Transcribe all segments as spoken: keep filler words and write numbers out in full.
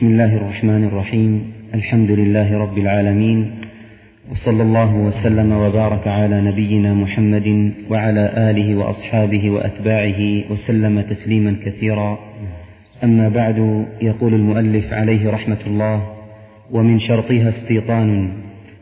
بسم الله الرحمن الرحيم. الحمد لله رب العالمين، وصلى الله وسلم وبارك على نبينا محمد وعلى آله وأصحابه وأتباعه وسلم تسليما كثيرا. أما بعد، يقول المؤلف عليه رحمة الله: ومن شرطها استيطان.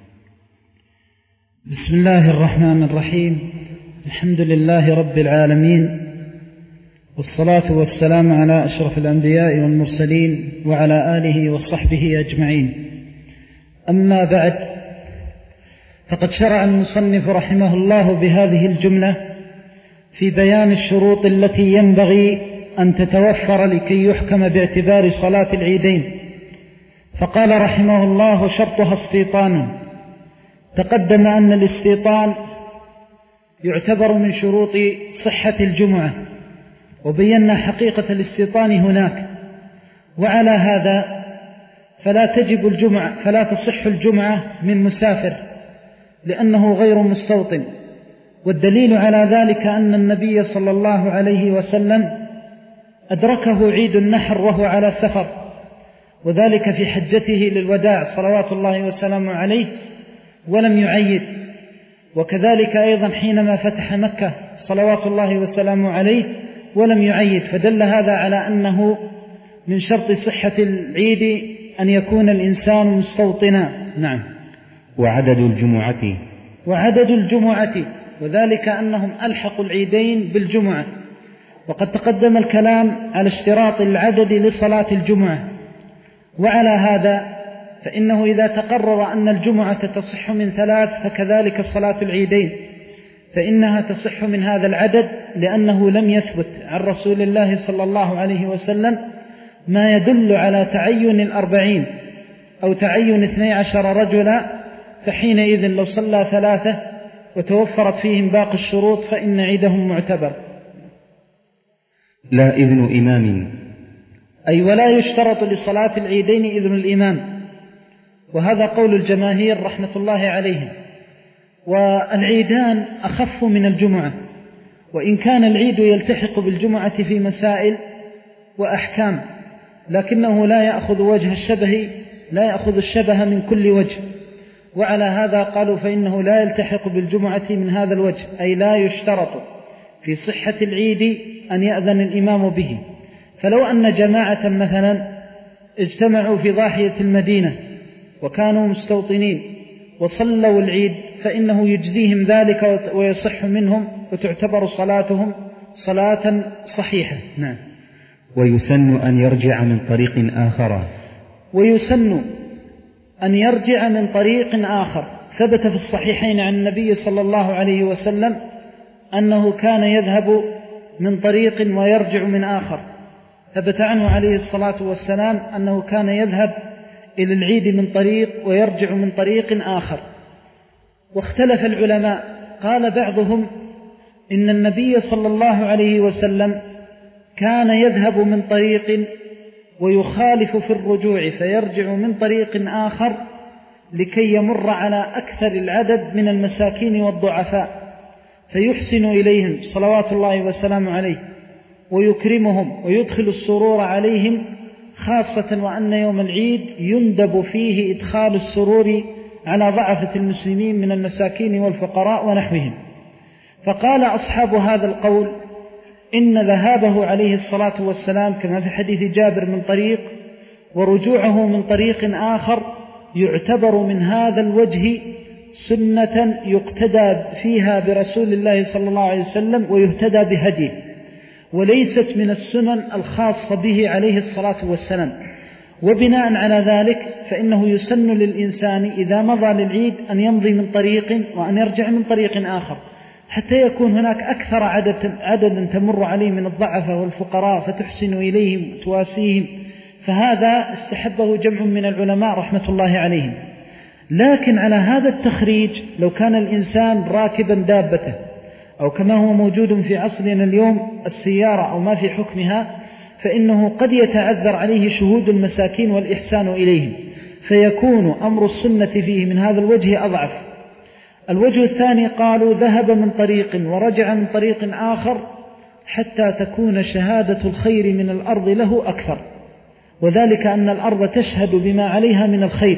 بسم الله الرحمن الرحيم. الحمد لله رب العالمين، والصلاة والسلام على أشرف الأنبياء والمرسلين وعلى آله وصحبه أجمعين. أما بعد، فقد شرع المصنف رحمه الله بهذه الجملة في بيان الشروط التي ينبغي أن تتوفر لكي يحكم باعتبار صلاة العيدين، فقال رحمه الله: شرطها استيطان. تقدم أن الاستيطان يعتبر من شروط صحة الجمعة، وبينا حقيقة الاستيطان هناك، وعلى هذا فلا تجب الجمعة فلا تصح الجمعة من مسافر لأنه غير مستوطن. والدليل على ذلك أن النبي صلى الله عليه وسلم أدركه عيد النحر وهو على سفر، وذلك في حجته للوداع صلوات الله وسلامه عليه، ولم يعيد. وكذلك أيضا حينما فتح مكة صلوات الله وسلامه عليه ولم يعيد، فدل هذا على أنه من شرط صحة العيد أن يكون الإنسان مستوطنا. نعم. وعدد الجمعة وعدد الجمعة وذلك أنهم ألحقوا العيدين بالجمعة، وقد تقدم الكلام على اشتراط العدد لصلاة الجمعة. وعلى هذا فإنه إذا تقرر أن الجمعة تصح من ثلاث، فكذلك صلاة العيدين فإنها تصح من هذا العدد، لأنه لم يثبت عن رسول الله صلى الله عليه وسلم ما يدل على تعين الأربعين أو تعين اثني عشر رجلا، فحينئذ لو صلى ثلاثة وتوفرت فيهم باقي الشروط فإن عيدهم معتبر. لا إذن إمام، أي ولا يشترط لصلاة العيدين إذن الإمام، وهذا قول الجماهير رحمة الله عليهم. والعيدان أخف من الجمعة، وإن كان العيد يلتحق بالجمعة في مسائل وأحكام، لكنه لا يأخذ وجه الشبه لا يأخذ الشبه من كل وجه. وعلى هذا قالوا فإنه لا يلتحق بالجمعة من هذا الوجه، أي لا يشترط في صحة العيد أن يأذن الإمام به. فلو أن جماعة مثلا اجتمعوا في ضاحية المدينة وكانوا مستوطنين وصلوا العيد، فإنه يجزيهم ذلك ويصح منهم وتعتبر صلاتهم صلاة صحيحة. نعم. ويسن أن يرجع من طريق آخر ويسن أن يرجع من طريق آخر. ثبت في الصحيحين عن النبي صلى الله عليه وسلم أنه كان يذهب من طريق ويرجع من آخر. ثبت عنه عليه الصلاة والسلام أنه كان يذهب إلى العيد من طريق ويرجع من طريق آخر. واختلف العلماء، قال بعضهم إن النبي صلى الله عليه وسلم كان يذهب من طريق ويخالف في الرجوع فيرجع من طريق آخر لكي يمر على أكثر العدد من المساكين والضعفاء فيحسن إليهم صلوات الله وسلامه عليه ويكرمهم ويدخل السرور عليهم، خاصة وأن يوم العيد يندب فيه إدخال السرور على ضعفة المسلمين من المساكين والفقراء ونحوهم. فقال أصحاب هذا القول إن ذهابه عليه الصلاة والسلام كما في حديث جابر من طريق ورجوعه من طريق آخر يعتبر من هذا الوجه سنة يقتدى فيها برسول الله صلى الله عليه وسلم ويهتدى بهديه، وليست من السنن الخاصة به عليه الصلاة والسلام. وبناء على ذلك فإنه يسن للإنسان إذا مضى للعيد أن يمضي من طريق وأن يرجع من طريق آخر، حتى يكون هناك أكثر عدد عددا تمر عليه من الضعفة والفقراء فتحسن إليهم وتواسيهم. فهذا استحبه جمع من العلماء رحمة الله عليهم. لكن على هذا التخريج لو كان الإنسان راكبا دابته، أو كما هو موجود في عصرنا اليوم السيارة أو ما في حكمها، فإنه قد يتعذر عليه شهود المساكين والإحسان إليهم، فيكون أمر السنة فيه من هذا الوجه أضعف. الوجه الثاني قالوا ذهب من طريق ورجع من طريق آخر حتى تكون شهادة الخير من الأرض له أكثر، وذلك أن الأرض تشهد بما عليها من الخير،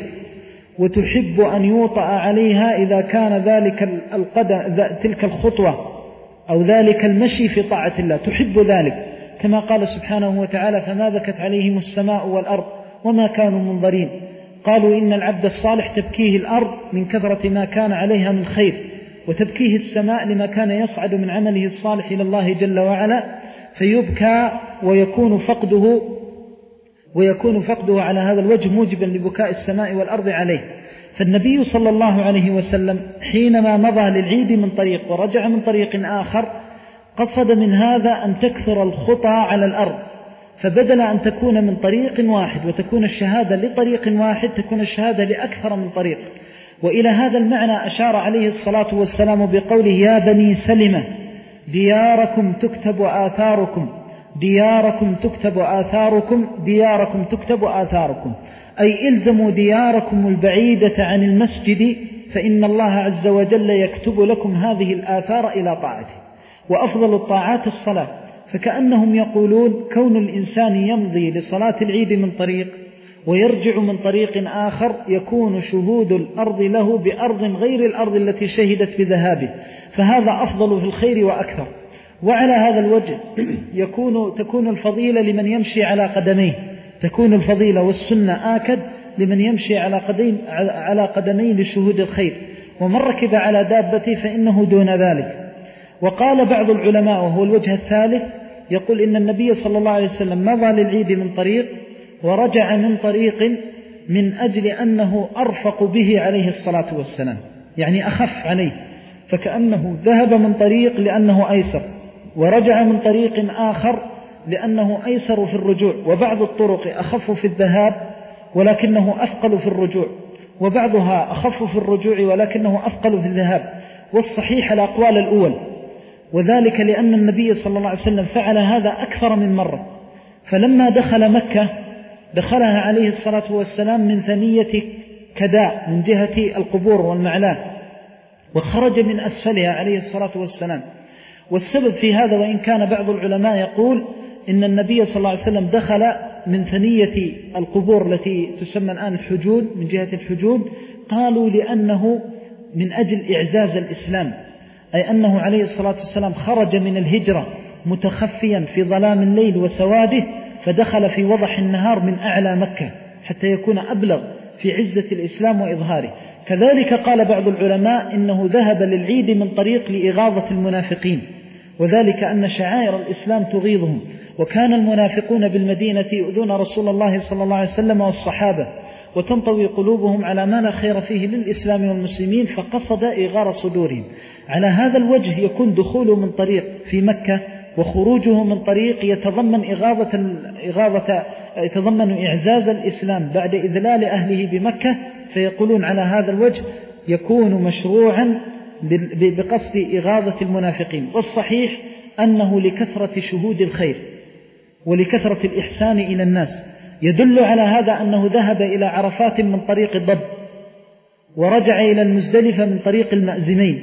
وتحب أن يوطأ عليها إذا كان ذلك القدم تلك الخطوة أو ذلك المشي في طاعة الله، تحب ذلك، كما قال سبحانه وتعالى: فما بكت عليهم السماء والأرض وما كانوا منظرين. قالوا إن العبد الصالح تبكيه الأرض من كثرة ما كان عليها من خير، وتبكيه السماء لما كان يصعد من عمله الصالح إلى الله جل وعلا، فيبكى ويكون فقده ويكون فقده على هذا الوجه موجبا لبكاء السماء والأرض عليه. فالنبي صلى الله عليه وسلم حينما مضى للعيد من طريق ورجع من طريق آخر قصد من هذا أن تكثر الخطى على الأرض، فبدل أن تكون من طريق واحد وتكون الشهادة لطريق واحد تكون الشهادة لأكثر من طريق. وإلى هذا المعنى أشار عليه الصلاة والسلام بقوله: يا بني سلمة دياركم تكتب آثاركم دياركم تكتب آثاركم دياركم تكتب آثاركم، أي إلزموا دياركم البعيدة عن المسجد فإن الله عز وجل يكتب لكم هذه الآثار إلى طاعته. وأفضل الطاعات الصلاة، فكأنهم يقولون كون الإنسان يمضي لصلاة العيد من طريق ويرجع من طريق آخر يكون شهود الأرض له بأرض غير الأرض التي شهدت بذهابه، فهذا أفضل في الخير وأكثر. وعلى هذا الوجه يكون تكون الفضيلة لمن يمشي على قدميه، تكون الفضيلة والسنة آكد لمن يمشي على قدمين على قدمين لشهود الخير، ومن ركب على دابته فإنه دون ذلك. وقال بعض العلماء وهو الوجه الثالث، يقول إن النبي صلى الله عليه وسلم مضى للعيد من طريق ورجع من طريق من أجل أنه أرفق به عليه الصلاة والسلام، يعني أخف عليه، فكأنه ذهب من طريق لأنه أيسر ورجع من طريق آخر لأنه أيسر في الرجوع. وبعض الطرق أخف في الذهاب ولكنه أثقل في الرجوع، وبعضها أخف في الرجوع ولكنه أثقل في الذهاب، والصحيح الأقوال الأول، وذلك لأن النبي صلى الله عليه وسلم فعل هذا أكثر من مرة. فلما دخل مكة دخلها عليه الصلاة والسلام من ثنية كداء من جهة القبور والمعلاه، وخرج من أسفلها عليه الصلاة والسلام. والسبب في هذا، وإن كان بعض العلماء يقول إن النبي صلى الله عليه وسلم دخل من ثنية القبور التي تسمى الآن الحجون من جهة الحجون، قالوا لأنه من أجل إعزاز الإسلام، أي أنه عليه الصلاة والسلام خرج من الهجرة متخفيا في ظلام الليل وسواده، فدخل في وضح النهار من أعلى مكة حتى يكون أبلغ في عزة الإسلام وإظهاره. كذلك قال بعض العلماء إنه ذهب للعيد من طريق لإغاظة المنافقين، وذلك أن شعائر الإسلام تغيظهم، وكان المنافقون بالمدينة يؤذون رسول الله صلى الله عليه وسلم والصحابة، وتنطوي قلوبهم على ما لا خير فيه للإسلام والمسلمين، فقصد إغار صدورهم. على هذا الوجه يكون دخوله من طريق في مكة وخروجه من طريق يتضمن إغاظة إغاظة يتضمن إعزاز الإسلام بعد إذلال أهله بمكة، فيقولون على هذا الوجه يكون مشروعا بقصد إغاظة المنافقين. والصحيح أنه لكثرة شهود الخير ولكثرة الإحسان إلى الناس. يدل على هذا أنه ذهب إلى عرفات من طريق الضب، ورجع إلى المزدلفة من طريق المأزمين،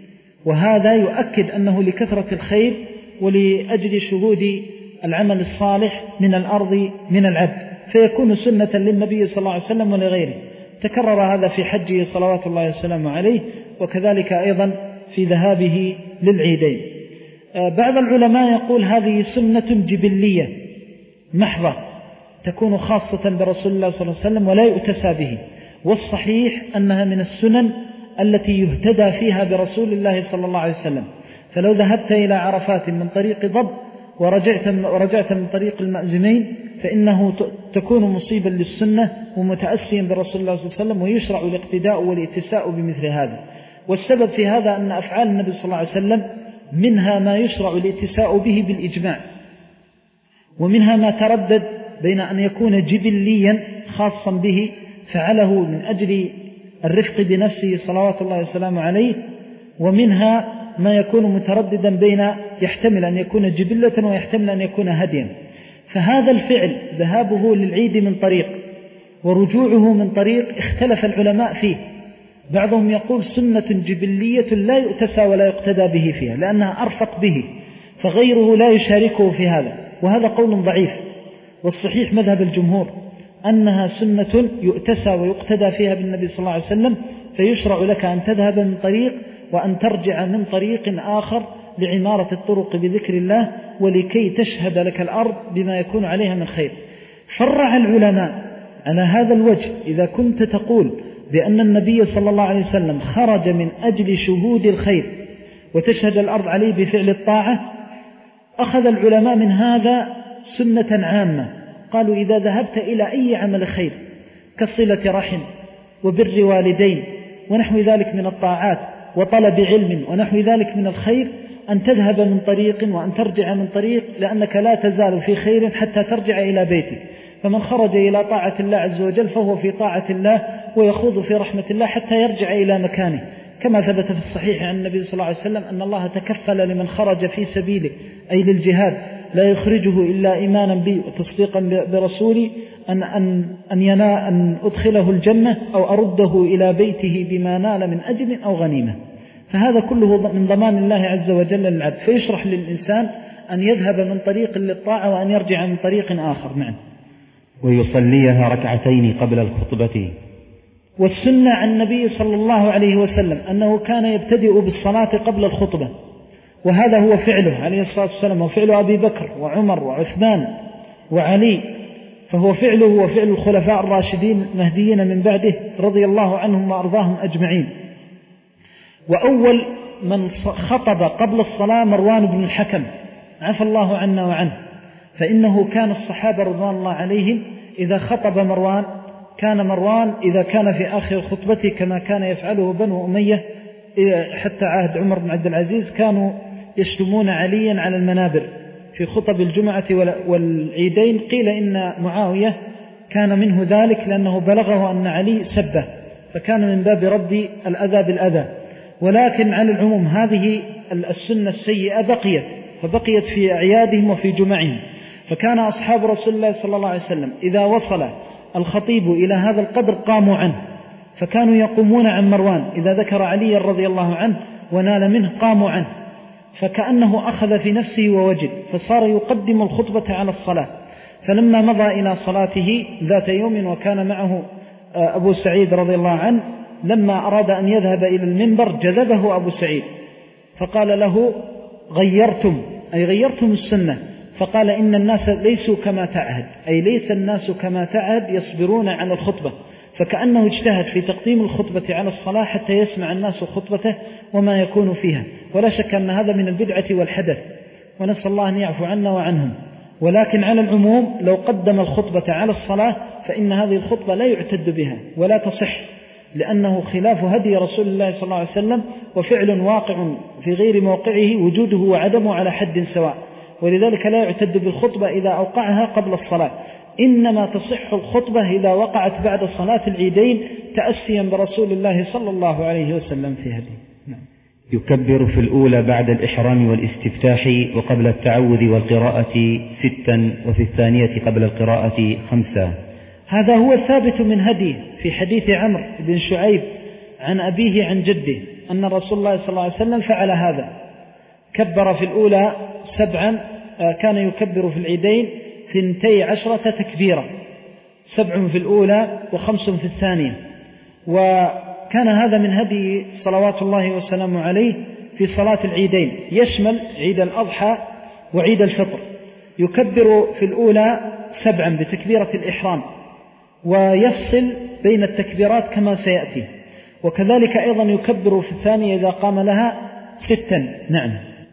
وهذا يؤكد أنه لكثرة الخير ولأجل شهود العمل الصالح من الأرض من العبد، فيكون سنة للنبي صلى الله عليه وسلم ولغيره. تكرر هذا في حجه صلوات الله وسلامه عليه، وكذلك أيضا في ذهابه للعيدين. بعض العلماء يقول هذه سنة جبلية محضة تكون خاصة برسول الله صلى الله عليه وسلم ولا يؤتسى به، والصحيح أنها من السنن التي يهتدى فيها برسول الله صلى الله عليه وسلم. فلو ذهبت إلى عرفات من طريق ضب ورجعت ورجعت من طريق المأزمين فإنه تكون مصيبا للسنة ومتأسيا برسول الله صلى الله عليه وسلم، ويشرع الاقتداء والاتساء بمثل هذا. والسبب في هذا أن أفعال النبي صلى الله عليه وسلم منها ما يشرع الاتساء به بالإجماع، ومنها ما تردد بين أن يكون جبليا خاصا به فعله من أجل الرفق بنفسه صلوات الله وسلامه عليه، ومنها ما يكون مترددا بين يحتمل أن يكون جبلة ويحتمل أن يكون هديا. فهذا الفعل ذهابه للعيد من طريق ورجوعه من طريق اختلف العلماء فيه. بعضهم يقول سنة جبلية لا يؤتسى ولا يقتدى به فيها لأنها أرفق به، فغيره لا يشاركه في هذا، وهذا قول ضعيف. والصحيح مذهب الجمهور أنها سنة يؤتسى ويقتدى فيها بالنبي صلى الله عليه وسلم، فيشرع لك أن تذهب من طريق وأن ترجع من طريق آخر لعمارة الطرق بذكر الله ولكي تشهد لك الأرض بما يكون عليها من خير. فرع العلماء على هذا الوجه إذا كنت تقول بأن النبي صلى الله عليه وسلم خرج من أجل شهود الخير وتشهد الأرض عليه بفعل الطاعة، أخذ العلماء من هذا سنة عامة، قالوا إذا ذهبت إلى أي عمل خير كصلة رحم وبر والدين ونحو ذلك من الطاعات وطلب علم ونحو ذلك من الخير، أن تذهب من طريق وأن ترجع من طريق، لأنك لا تزال في خير حتى ترجع إلى بيتك. فمن خرج إلى طاعة الله عز وجل فهو في طاعة الله ويخوض في رحمة الله حتى يرجع إلى مكانه، كما ثبت في الصحيح عن النبي صلى الله عليه وسلم أن الله تكفل لمن خرج في سبيله أي للجهاد لا يخرجه إلا إيمانا بي وتصديقا برسولي أن, أن, أن, ينا أن أدخله الجنة أو أرده إلى بيته بما نال من أجر أو غنيمة. فهذا كله من ضمان الله عز وجل للعبد، فيشرح للإنسان أن يذهب من طريق للطاعة وأن يرجع من طريق آخر. نعم. ويصليها ركعتين قبل الخطبة. والسنة عن النبي صلى الله عليه وسلم أنه كان يبتدئ بالصلاة قبل الخطبة، وهذا هو فعله عليه الصلاة والسلام وفعل أبي بكر وعمر وعثمان وعلي، فهو فعله وفعل الخلفاء الراشدين المهديين من بعده رضي الله عنهم وأرضاهم أجمعين. وأول من خطب قبل الصلاة مروان بن الحكم عفى الله عنا وعنه، فإنه كان الصحابة رضوان الله عليهم إذا خطب مروان كان مروان إذا كان في آخر خطبته كما كان يفعله بنو أمية حتى عهد عمر بن عبد العزيز، كانوا يشتمون عليا على المنابر في خطب الجمعة والعيدين. قيل إن معاوية كان منه ذلك لأنه بلغه أن علي سبه، فكان من باب رد الأذى بالأذى. ولكن على العموم هذه السنة السيئة بقيت، فبقيت في أعيادهم وفي جمعهم. فكان أصحاب رسول الله صلى الله عليه وسلم إذا وصل الخطيب إلى هذا القدر قاموا عنه، فكانوا يقومون عن مروان إذا ذكر علي رضي الله عنه ونال منه قاموا عنه، فكأنه أخذ في نفسه ووجد، فصار يقدم الخطبة على الصلاة. فلما مضى إلى صلاته ذات يوم وكان معه أبو سعيد رضي الله عنه، لما أراد أن يذهب إلى المنبر جذبه أبو سعيد فقال له غيرتم أي غيرتم السنة، فقال إن الناس ليسوا كما تعهد، أي ليس الناس كما تعهد يصبرون على الخطبة، فكأنه اجتهد في تقديم الخطبة على الصلاة حتى يسمع الناس خطبته وما يكون فيها. ولا شك أن هذا من البدعة والحدث، ونسأل الله أن يعفو عنا وعنهم. ولكن على العموم لو قدم الخطبة على الصلاة فإن هذه الخطبة لا يعتد بها ولا تصح، لأنه خلاف هدي رسول الله صلى الله عليه وسلم، وفعل واقع في غير موقعه وجوده وعدمه على حد سواء، ولذلك لا يعتد بالخطبة إذا أوقعها قبل الصلاة. إنما تصح الخطبة إذا وقعت بعد صلاة العيدين تأسيا برسول الله صلى الله عليه وسلم في هدي. نعم. يكبر في الأولى بعد الإحرام والاستفتاح وقبل التعوذ والقراءة ستا، وفي الثانية قبل القراءة خمسة. هذا هو الثابت من هديه في حديث عمرو بن شعيب عن أبيه عن جده أن رسول الله صلى الله عليه وسلم فعل هذا، كبر في الأولى سبعا، كان يكبر في العيدين ثنتي عشرة تكبيرة، سبع في الأولى وخمس في الثانية. وكان هذا من هدي صلوات الله وسلامه عليه في صلاة العيدين، يشمل عيد الأضحى وعيد الفطر. يكبر في الأولى سبعا بتكبيرة الإحرام، ويفصل بين التكبيرات كما سيأتي، وكذلك أيضا يكبر في الثانية إذا قام لها ستا. نعم.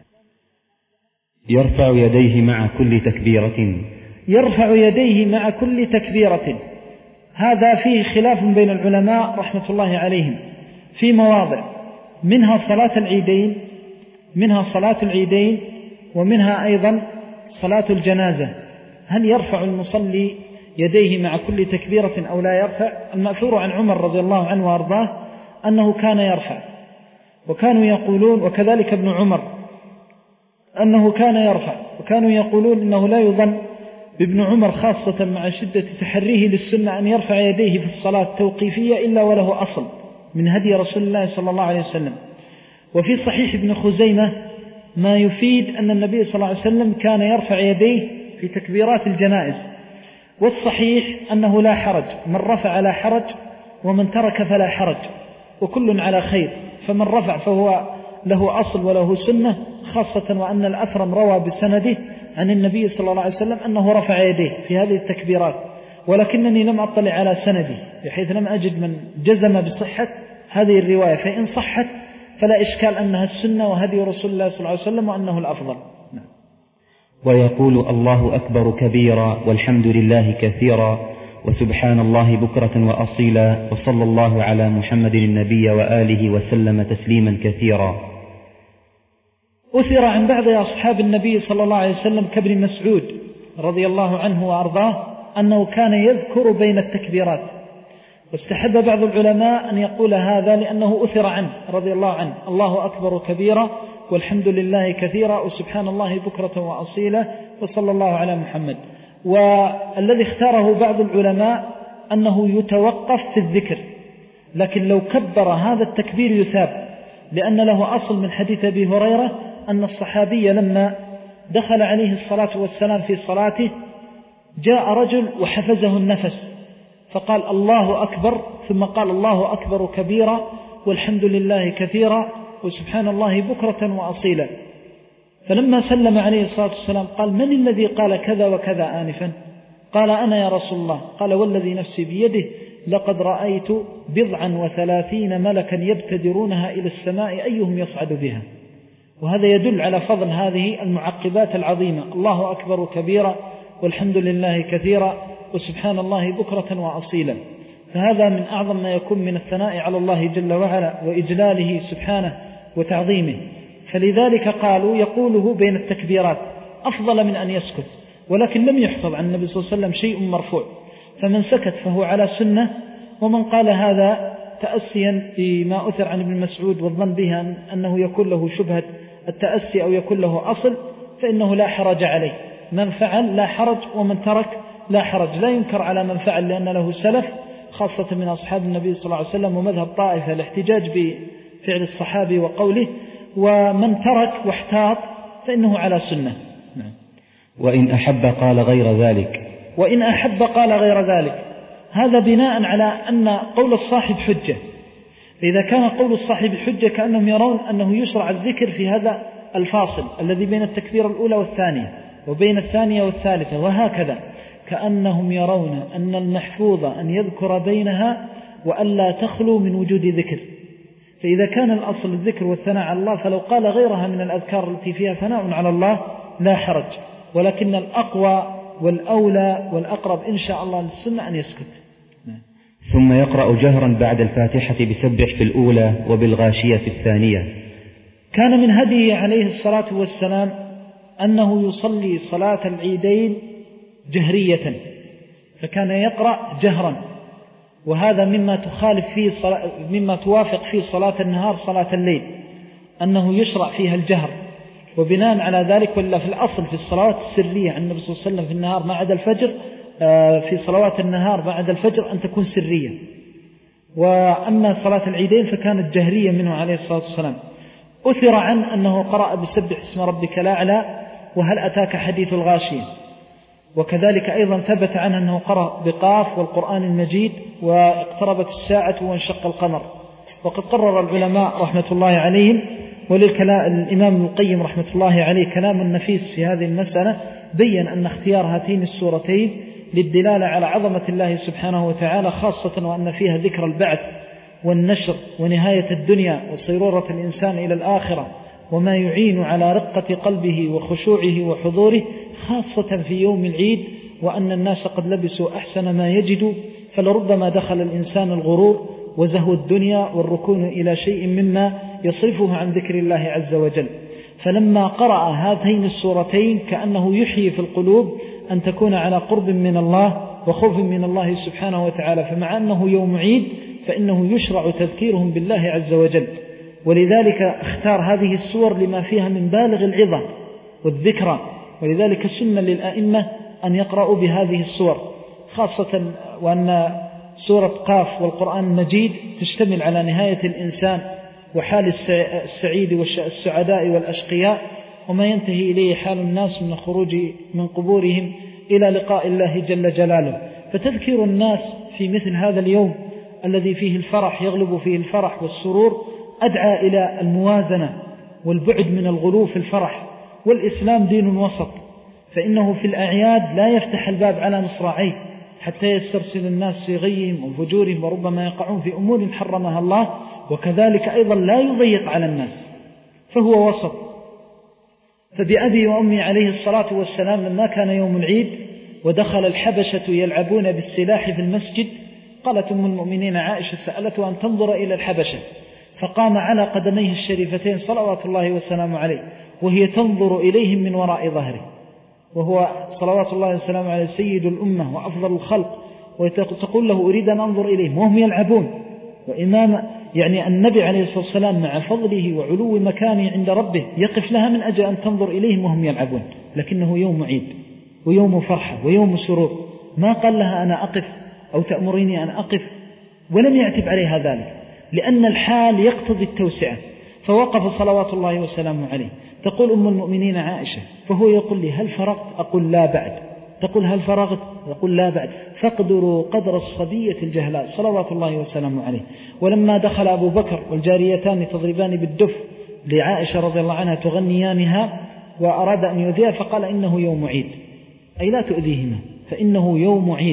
يرفع يديه مع كل تكبيرة. يرفع يديه مع كل تكبيرة، هذا فيه خلاف بين العلماء رحمة الله عليهم في مواضع، منها صلاة العيدين منها صلاة العيدين ومنها أيضا صلاة الجنازة. هل يرفع المصلي يديه مع كل تكبيرة أو لا يرفع؟ المأثور عن عمر رضي الله عنه وأرضاه أنه كان يرفع، وكانوا يقولون وكذلك ابن عمر أنه كان يرفع، وكانوا يقولون إنه لا يظن بابن عمر خاصة مع شدة تحريه للسنة أن يرفع يديه في الصلاة التوقيفية إلا وله أصل من هدي رسول الله صلى الله عليه وسلم. وفي صحيح ابن خزيمة ما يفيد أن النبي صلى الله عليه وسلم كان يرفع يديه في تكبيرات الجنائز، والصحيح أنه لا حرج، من رفع لا حرج، ومن ترك فلا حرج، وكل على خير. فمن رفع فهو له أصل وله سنة، خاصة وأن الأثرم روى بسنده عن النبي صلى الله عليه وسلم أنه رفع يديه في هذه التكبيرات، ولكنني لم أطلع على سنده بحيث لم أجد من جزم بصحة هذه الرواية، فإن صحت فلا إشكال أنها السنة وهدي رسول الله صلى الله عليه وسلم وأنه الأفضل. ويقول الله أكبر كبيرا والحمد لله كثيرا وسبحان الله بكرة وأصيلا وصلى الله على محمد النبي وآله وسلم تسليما كثيرا. أثر عن بعض أصحاب النبي صلى الله عليه وسلم كابن مسعود رضي الله عنه وأرضاه أنه كان يذكر بين التكبيرات، واستحب بعض العلماء أن يقول هذا لأنه أثر عنه رضي الله عنه الله أكبر كبيرا والحمد لله كثيرا وسبحان الله بكرة وأصيلا وصلى الله على محمد. والذي اختاره بعض العلماء أنه يتوقف في الذكر، لكن لو كبر هذا التكبير يثاب، لأن له أصل من حديث أبي هريرة أن الصحابي لما دخل عليه الصلاة والسلام في صلاته جاء رجل وحفزه النفس فقال الله أكبر، ثم قال الله أكبر كبيرا والحمد لله كثيرا وسبحان الله بكرة وأصيلا. فلما سلم عليه الصلاة والسلام قال من الذي قال كذا وكذا آنفا؟ قال أنا يا رسول الله. قال والذي نفسي بيده لقد رأيت بضعا وثلاثين ملكا يبتدرونها إلى السماء أيهم يصعد بها. وهذا يدل على فضل هذه المعقبات العظيمة، الله أكبر كبيرا والحمد لله كثيرا وسبحان الله بكرة وأصيلا. فهذا من أعظم ما يكون من الثناء على الله جل وعلا وإجلاله سبحانه وتعظيمه. فلذلك قالوا يقوله بين التكبيرات أفضل من أن يسكت، ولكن لم يحفظ عن النبي صلى الله عليه وسلم شيء مرفوع، فمن سكت فهو على سنة، ومن قال هذا تأسيا بما أثر عن ابن مسعود والظن بها أنه يكون له شبهة التأسي أو يكون له أصل فإنه لا حرج عليه، من فعل لا حرج ومن ترك لا حرج. لا ينكر على من فعل لأن له سلف خاصة من أصحاب النبي صلى الله عليه وسلم ومذهب طائفة الاحتجاج بفعل الصحابي وقوله، ومن ترك واحتاط فإنه على سنة. وإن أحب قال غير ذلك وإن أحب قال غير ذلك هذا بناء على أن قول الصاحب حجة. فإذا كان قول الصاحب حجة كأنهم يرون أنه يشرع الذكر في هذا الفاصل الذي بين التكبير الأولى والثانية وبين الثانية والثالثة وهكذا، كأنهم يرون أن المحفوظ أن يذكر بينها وألا تخلو من وجود ذكر. فإذا كان الأصل الذكر والثناء على الله فلو قال غيرها من الأذكار التي فيها ثناء على الله لا حرج، ولكن الأقوى والأولى والأقرب إن شاء الله للسنة أن يسكت. ثم يقرأ جهرا بعد الفاتحة بسبح في الأولى وبالغاشية في الثانية. كان من هديه عليه الصلاة والسلام أنه يصلي صلاة العيدين جهرية، فكان يقرأ جهرا، وهذا مما تخالف فيه صلاة مما توافق فيه صلاة النهار صلاة الليل أنه يشرع فيها الجهر. وبناء على ذلك ولا في الأصل في الصلوات السرية عن النبي صلى الله عليه وسلم في النهار ما عدا الفجر، في صلوات النهار بعد الفجر أن تكون سرية، وأما صلاة العيدين فكانت جهرية منه عليه الصلاة والسلام. أثر عن أنه قرأ بسبح اسم ربك الأعلى وهل أتاك حديث الغاشية، وكذلك أيضا ثبت عنه أنه قرأ بقاف والقرآن المجيد واقتربت الساعة وانشق القمر. وقد قرر العلماء رحمة الله عليهم، وللإمام ابن القيم رحمة الله عليه كلام نفيس في هذه المسألة، بيّن أن اختيار هاتين السورتين للدلالة على عظمة الله سبحانه وتعالى، خاصة وأن فيها ذكر البعث والنشر ونهاية الدنيا وصيرورة الإنسان إلى الآخرة، وما يعين على رقة قلبه وخشوعه وحضوره خاصة في يوم العيد، وأن الناس قد لبسوا أحسن ما يجدوا، فلربما دخل الإنسان الغرور وزهو الدنيا والركون إلى شيء مما يصرفه عن ذكر الله عز وجل. فلما قرأ هاتين السورتين كأنه يحيي في القلوب أن تكون على قرب من الله وخوف من الله سبحانه وتعالى، فمع أنه يوم عيد فإنه يشرع تذكيرهم بالله عز وجل، ولذلك اختار هذه السور لما فيها من بالغ العظة والذكرى. ولذلك السنة للأئمة أن يقرأوا بهذه السور، خاصة وأن سورة قاف والقرآن المجيد تشتمل على نهاية الإنسان وحال السعيد والسعداء والأشقياء، وما ينتهي إليه حال الناس من الخروج من قبورهم إلى لقاء الله جل جلاله. فتذكير الناس في مثل هذا اليوم الذي فيه الفرح يغلب فيه الفرح والسرور أدعى إلى الموازنة والبعد من الغلو في الفرح. والإسلام دين وسط، فإنه في الأعياد لا يفتح الباب على مصراعيه حتى يسترسل الناس في غيهم وفجورهم وربما يقعون في أمور حرمها الله، وكذلك أيضا لا يضيق على الناس، فهو وسط. فبأبي وأمي عليه الصلاة والسلام لما كان يوم العيد ودخل الحبشة يلعبون بالسلاح في المسجد، قالت أم المؤمنين عائشة سألته أن تنظر إلى الحبشة، فقام على قدميه الشريفتين صلوات الله وسلامه عليه وهي تنظر إليهم من وراء ظهره، وهو صلوات الله وسلامه عليه سيد الأمة وأفضل الخلق، وتقول له أريد أن أنظر إليهم وهم يلعبون. وإمام يعني النبي عليه الصلاة والسلام مع فضله وعلو مكانه عند ربه يقف لها من أجل أن تنظر إليهم وهم يلعبون، لكنه يوم عيد ويوم فرحة ويوم سرور، ما قال لها أنا أقف أو تأمريني أن أقف، ولم يعتب عليها ذلك، لأن الحال يقتضي التوسعة، فوقف صلوات الله وسلامه عليه. تقول أم المؤمنين عائشة فهو يقول لي هل فرغت؟ أقول لا بعد. تقول هل فرغت؟ يقول لا بعد. فاقدروا قدر الصبية الجهلاء صلوات الله وسلامه عليه. ولما دخل أبو بكر والجاريتان تضربان بالدف لعائشة رضي الله عنها تغنيانها وأراد أن يؤذيها فقال إنه يوم عيد، أي لا تؤذيهما فإنه يوم عيد.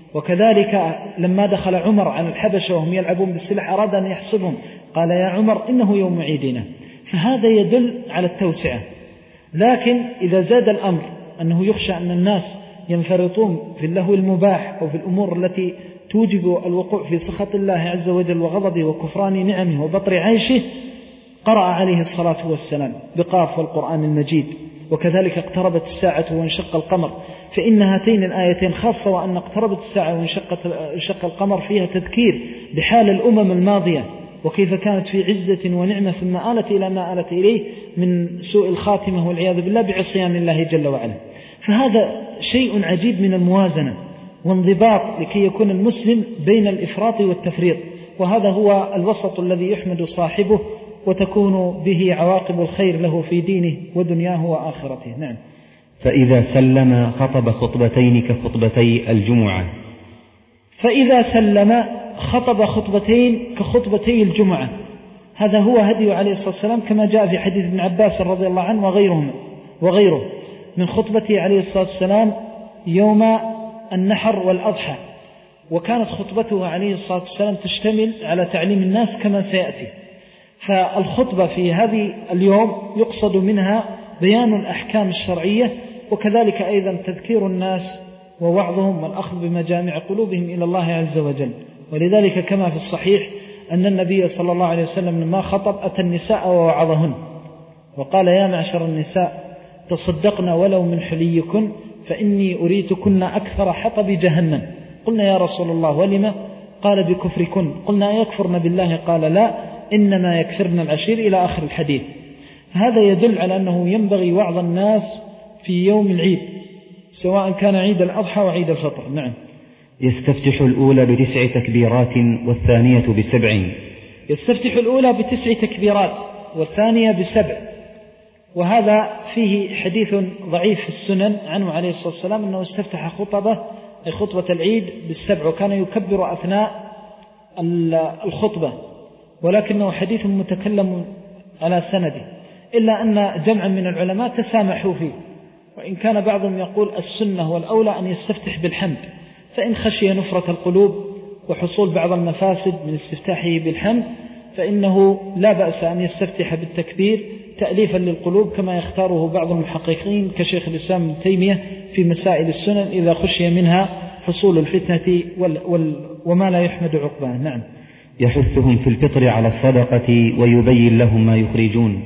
وكذلك لما دخل عمر عن الحبشة وهم يلعبون بالسلاح أراد أن يحصبهم، قال يا عمر إنه يوم عيدنا. فهذا يدل على التوسعة. لكن إذا زاد الأمر أنه يخشى أن الناس ينفرطون في اللهو المباح أو في الأمور التي توجب الوقوع في سخط الله عز وجل وغضبه وكفران نعمه وبطر عيشه، قرأ عليه الصلاة والسلام بقاف والقرآن المجيد. وكذلك اقتربت الساعة وانشق القمر، فإن هاتين الآيتين خاصة، وأن اقتربت الساعة وانشق القمر فيها تذكير بحال الأمم الماضية وكيف كانت في عزة ونعمة ثم آلت إلى ما آلت إليه من سوء الخاتمة والعياذ بالله بعصيان الله جل وعلا. فهذا شيء عجيب من الموازنة وانضباط لكي يكون المسلم بين الإفراط والتفريط، وهذا هو الوسط الذي يحمد صاحبه وتكون به عواقب الخير له في دينه ودنياه وآخرته. نعم. فإذا سلم خطب خطبتين كخطبتي الجمعة. فإذا سلم خطب خطبتين كخطبتي الجمعة، هذا هو هدي عليه الصلاة والسلام كما جاء في حديث ابن عباس رضي الله عنه وغيرهم وغيره من خطبته عليه الصلاة والسلام يوم النحر والأضحى. وكانت خطبته عليه الصلاة والسلام تشتمل على تعليم الناس كما سيأتي. فالخطبة في هذه اليوم يقصد منها بيان الأحكام الشرعية، وكذلك أيضا تذكير الناس ووعظهم والأخذ بمجامع قلوبهم إلى الله عز وجل. ولذلك كما في الصحيح أن النبي صلى الله عليه وسلم لما خطب أتى النساء ووعظهن وقال يا معشر النساء تصدقنا ولو من حليكن فإني أريتكن أكثر حطب جهنم. قلنا يا رسول الله ولما؟ قال بكفركن. قلنا يكفرن بالله؟ قال لا، إنما يكفرن العشير إلى آخر الحديث. هذا يدل على أنه ينبغي وعظ الناس في يوم العيد سواء كان عيد الأضحى وعيد الفطر. نعم. يستفتح الأولى بتسع تكبيرات والثانية بسبع. يستفتح الأولى بتسع تكبيرات والثانية بسبع، وهذا فيه حديث ضعيف في السنن عنه عليه الصلاة والسلام أنه استفتح خطبة أي خطبة العيد بالسبع، وكان يكبر أثناء الخطبة، ولكنه حديث متكلم على سنده، إلا أن جمعا من العلماء تسامحوا فيه، وإن كان بعضهم يقول السنة والأولى أن يستفتح بالحمد، فإن خشي نفرة القلوب وحصول بعض المفاسد من استفتاحه بالحمد فإنه لا بأس أن يستفتح بالتكبير تأليفا للقلوب كما يختاره بعض المحققين كشيخ الإسلام ابن تيمية في مسائل السنن إذا خشي منها حصول الفتنة وال وال وما لا يحمد عقباه. نعم. يحثهم في الفطر على الصدقة ويبين لهم ما يخرجون.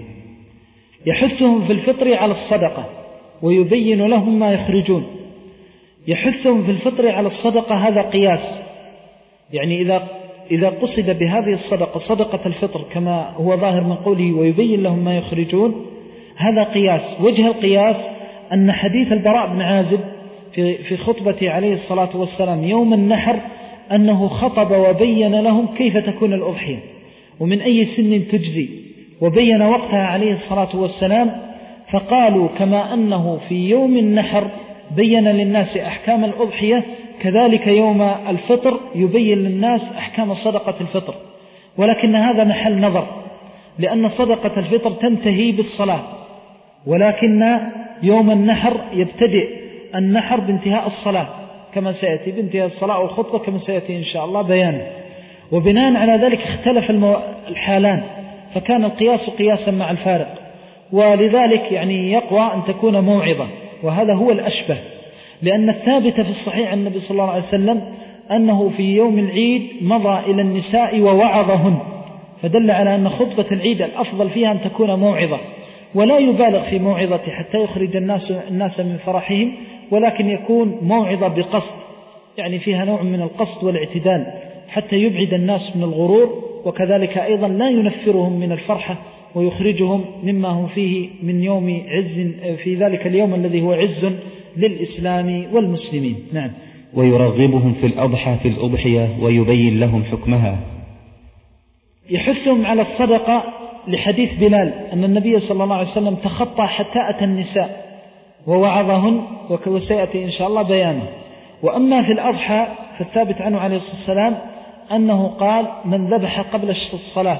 يحثهم في الفطر على الصدقة ويبين لهم ما يخرجون. يحثهم في الفطر على الصدقة هذا قياس، يعني إذا إذا قصد بهذه الصدقة صدقة الفطر كما هو ظاهر من قوله ويبين لهم ما يخرجون، هذا قياس. وجه القياس أن حديث البراء بن عازب في في خطبته عليه الصلاة والسلام يوم النحر أنه خطب وبين لهم كيف تكون الأضحية ومن أي سن تجزي، وبين وقتها عليه الصلاة والسلام، فقالوا كما أنه في يوم النحر بين للناس أحكام الأضحية، كذلك يوم الفطر يبين للناس أحكام صدقة الفطر، ولكن هذا محل نظر، لأن صدقة الفطر تنتهي بالصلاة، ولكن يوم النحر يبتدئ النحر بانتهاء الصلاة كما سيأتي، بانتهاء الصلاة والخطبة كما سيأتي إن شاء الله بيانه. وبناء على ذلك اختلف الحالان، فكان القياس قياسا مع الفارق، ولذلك يعني يقوى أن تكون موعظة، وهذا هو الأشبه، لأن الثابت في الصحيح عن النبي صلى الله عليه وسلم أنه في يوم العيد مضى إلى النساء ووعظهن، فدل على أن خطبة العيد الأفضل فيها أن تكون موعظة، ولا يبالغ في موعظته حتى يخرج الناس الناس من فرحهم، ولكن يكون موعظة بقصد، يعني فيها نوع من القصد والاعتدال حتى يبعد الناس من الغرور، وكذلك أيضا لا ينفرهم من الفرحة ويخرجهم مما هم فيه من يوم عز، في ذلك اليوم الذي هو عز للإسلام والمسلمين. نعم. ويرغبهم في الأضحى في الأضحية ويبين لهم حكمها. يحثهم على الصدقة لحديث بلال أن النبي صلى الله عليه وسلم تخطى حتى أتى النساء ووعظهن، وسيأتي إن شاء الله بيانه. وأما في الأضحى فالثابت عنه عليه الصلاة والسلام أنه قال: من ذبح قبل الصلاة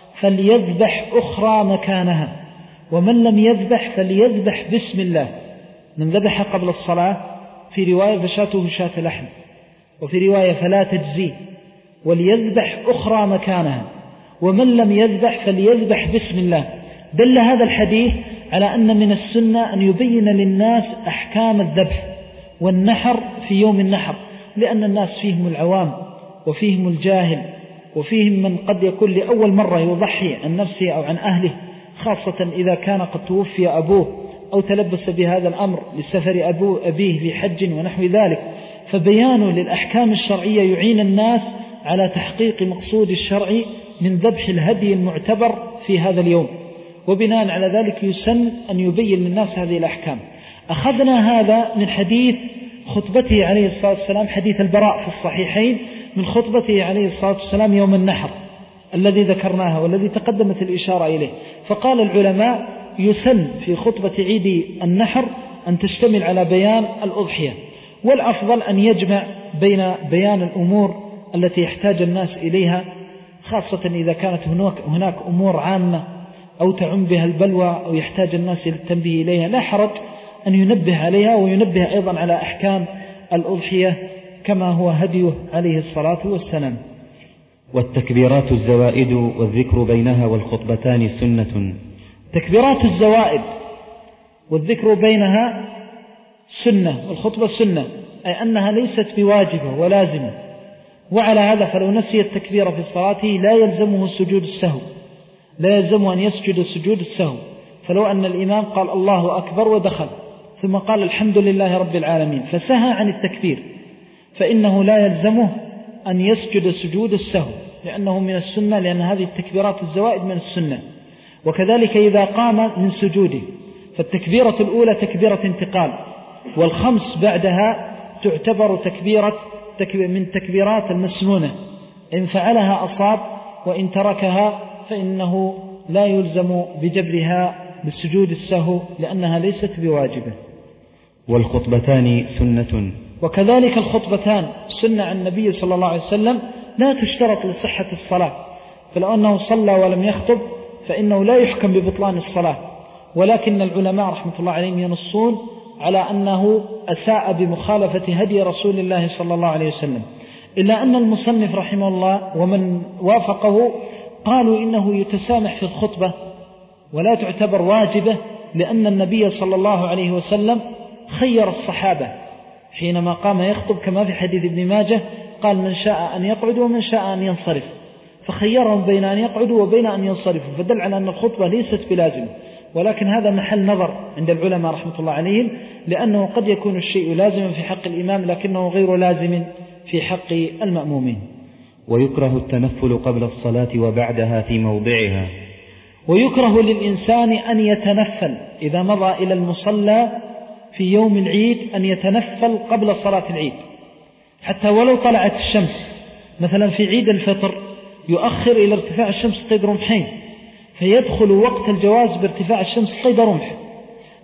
فليذبح أخرى مكانها، ومن لم يذبح فليذبح بسم الله. من ذبح قبل الصلاة في رواية فشاته شاة لحم، وفي رواية فلا تجزي، وليذبح أخرى مكانها، ومن لم يذبح فليذبح بسم الله. دل هذا الحديث على أن من السنة أن يبين للناس أحكام الذبح والنحر في يوم النحر، لأن الناس فيهم العوام وفيهم الجاهل، وفيهم من قد يكون لأول مرة يضحي عن نفسه أو عن أهله، خاصة إذا كان قد توفي أبوه أو تلبس بهذا الأمر لسفر أبوه أبيه في حج ونحو ذلك. فبيان للأحكام الشرعية يعين الناس على تحقيق مقصود الشرع من ذبح الهدي المعتبر في هذا اليوم، وبناء على ذلك يسن أن يبين للناس هذه الأحكام. أخذنا هذا من حديث خطبته عليه الصلاة والسلام، حديث البراء في الصحيحين من خطبته عليه الصلاة والسلام يوم النحر الذي ذكرناها والذي تقدمت الإشارة إليه. فقال العلماء: يسن في خطبة عيد النحر أن تشتمل على بيان الأضحية، والأفضل أن يجمع بين بيان الأمور التي يحتاج الناس إليها، خاصة إذا كانت هناك أمور عامة أو تعم بها البلوى أو يحتاج الناس للتنبيه إليها، لا حرج أن ينبه عليها، وينبه أيضا على أحكام الأضحية كما هو هديه عليه الصلاة والسلام. والتكبيرات الزوائد والذكر بينها والخطبتان سنة. تكبيرات الزوائد والذكر بينها سنة، والخطبة سنة، أي أنها ليست بواجبة ولازمة. وعلى هذا فلو نسي التكبير في صلاته لا يلزمه سجود السهو، لا يلزمه أن يسجد سجود السهو. فلو أن الإمام قال الله أكبر ودخل ثم قال الحمد لله رب العالمين فسهى عن التكبير، فإنه لا يلزمه أن يسجد سجود السهو، لأنه من السنة، لأن هذه التكبيرات الزوائد من السنة. وكذلك إذا قام من سجوده فالتكبيرة الأولى تكبيرة انتقال، والخمس بعدها تعتبر تكبيرة من تكبيرات المسنونة، إن فعلها أصاب وإن تركها فإنه لا يلزم بجبرها بالسجود السهو، لأنها ليست بواجبة. والخطبتان سنة. وكذلك الخطبتان سنة عن النبي صلى الله عليه وسلم، لا تشترط لصحة الصلاة، فلو أنه صلى ولم يخطب فإنه لا يحكم ببطلان الصلاة، ولكن العلماء رحمة الله عليهم ينصون على أنه أساء بمخالفة هدي رسول الله صلى الله عليه وسلم، إلا أن المصنف رحمه الله ومن وافقه قالوا إنه يتسامح في الخطبة ولا تعتبر واجبة، لأن النبي صلى الله عليه وسلم خير الصحابة حينما قام يخطب، كما في حديث ابن ماجه قال: من شاء أن يقعد ومن شاء أن ينصرف، فخيرهم بين أن يقعدوا وبين أن ينصرفوا، فدل على أن الخطبة ليست بلازم. ولكن هذا محل نظر عند العلماء رحمة الله عليهم، لأنه قد يكون الشيء لازما في حق الإمام لكنه غير لازم في حق المأمومين. ويكره التنفل قبل الصلاة وبعدها في موضعها. ويكره للإنسان أن يتنفل إذا مضى إلى المصلى في يوم العيد، أن يتنفل قبل صلاة العيد، حتى ولو طلعت الشمس. مثلا في عيد الفطر يؤخر إلى ارتفاع الشمس قيد رمحين، فيدخل وقت الجواز بارتفاع الشمس قيد رمح،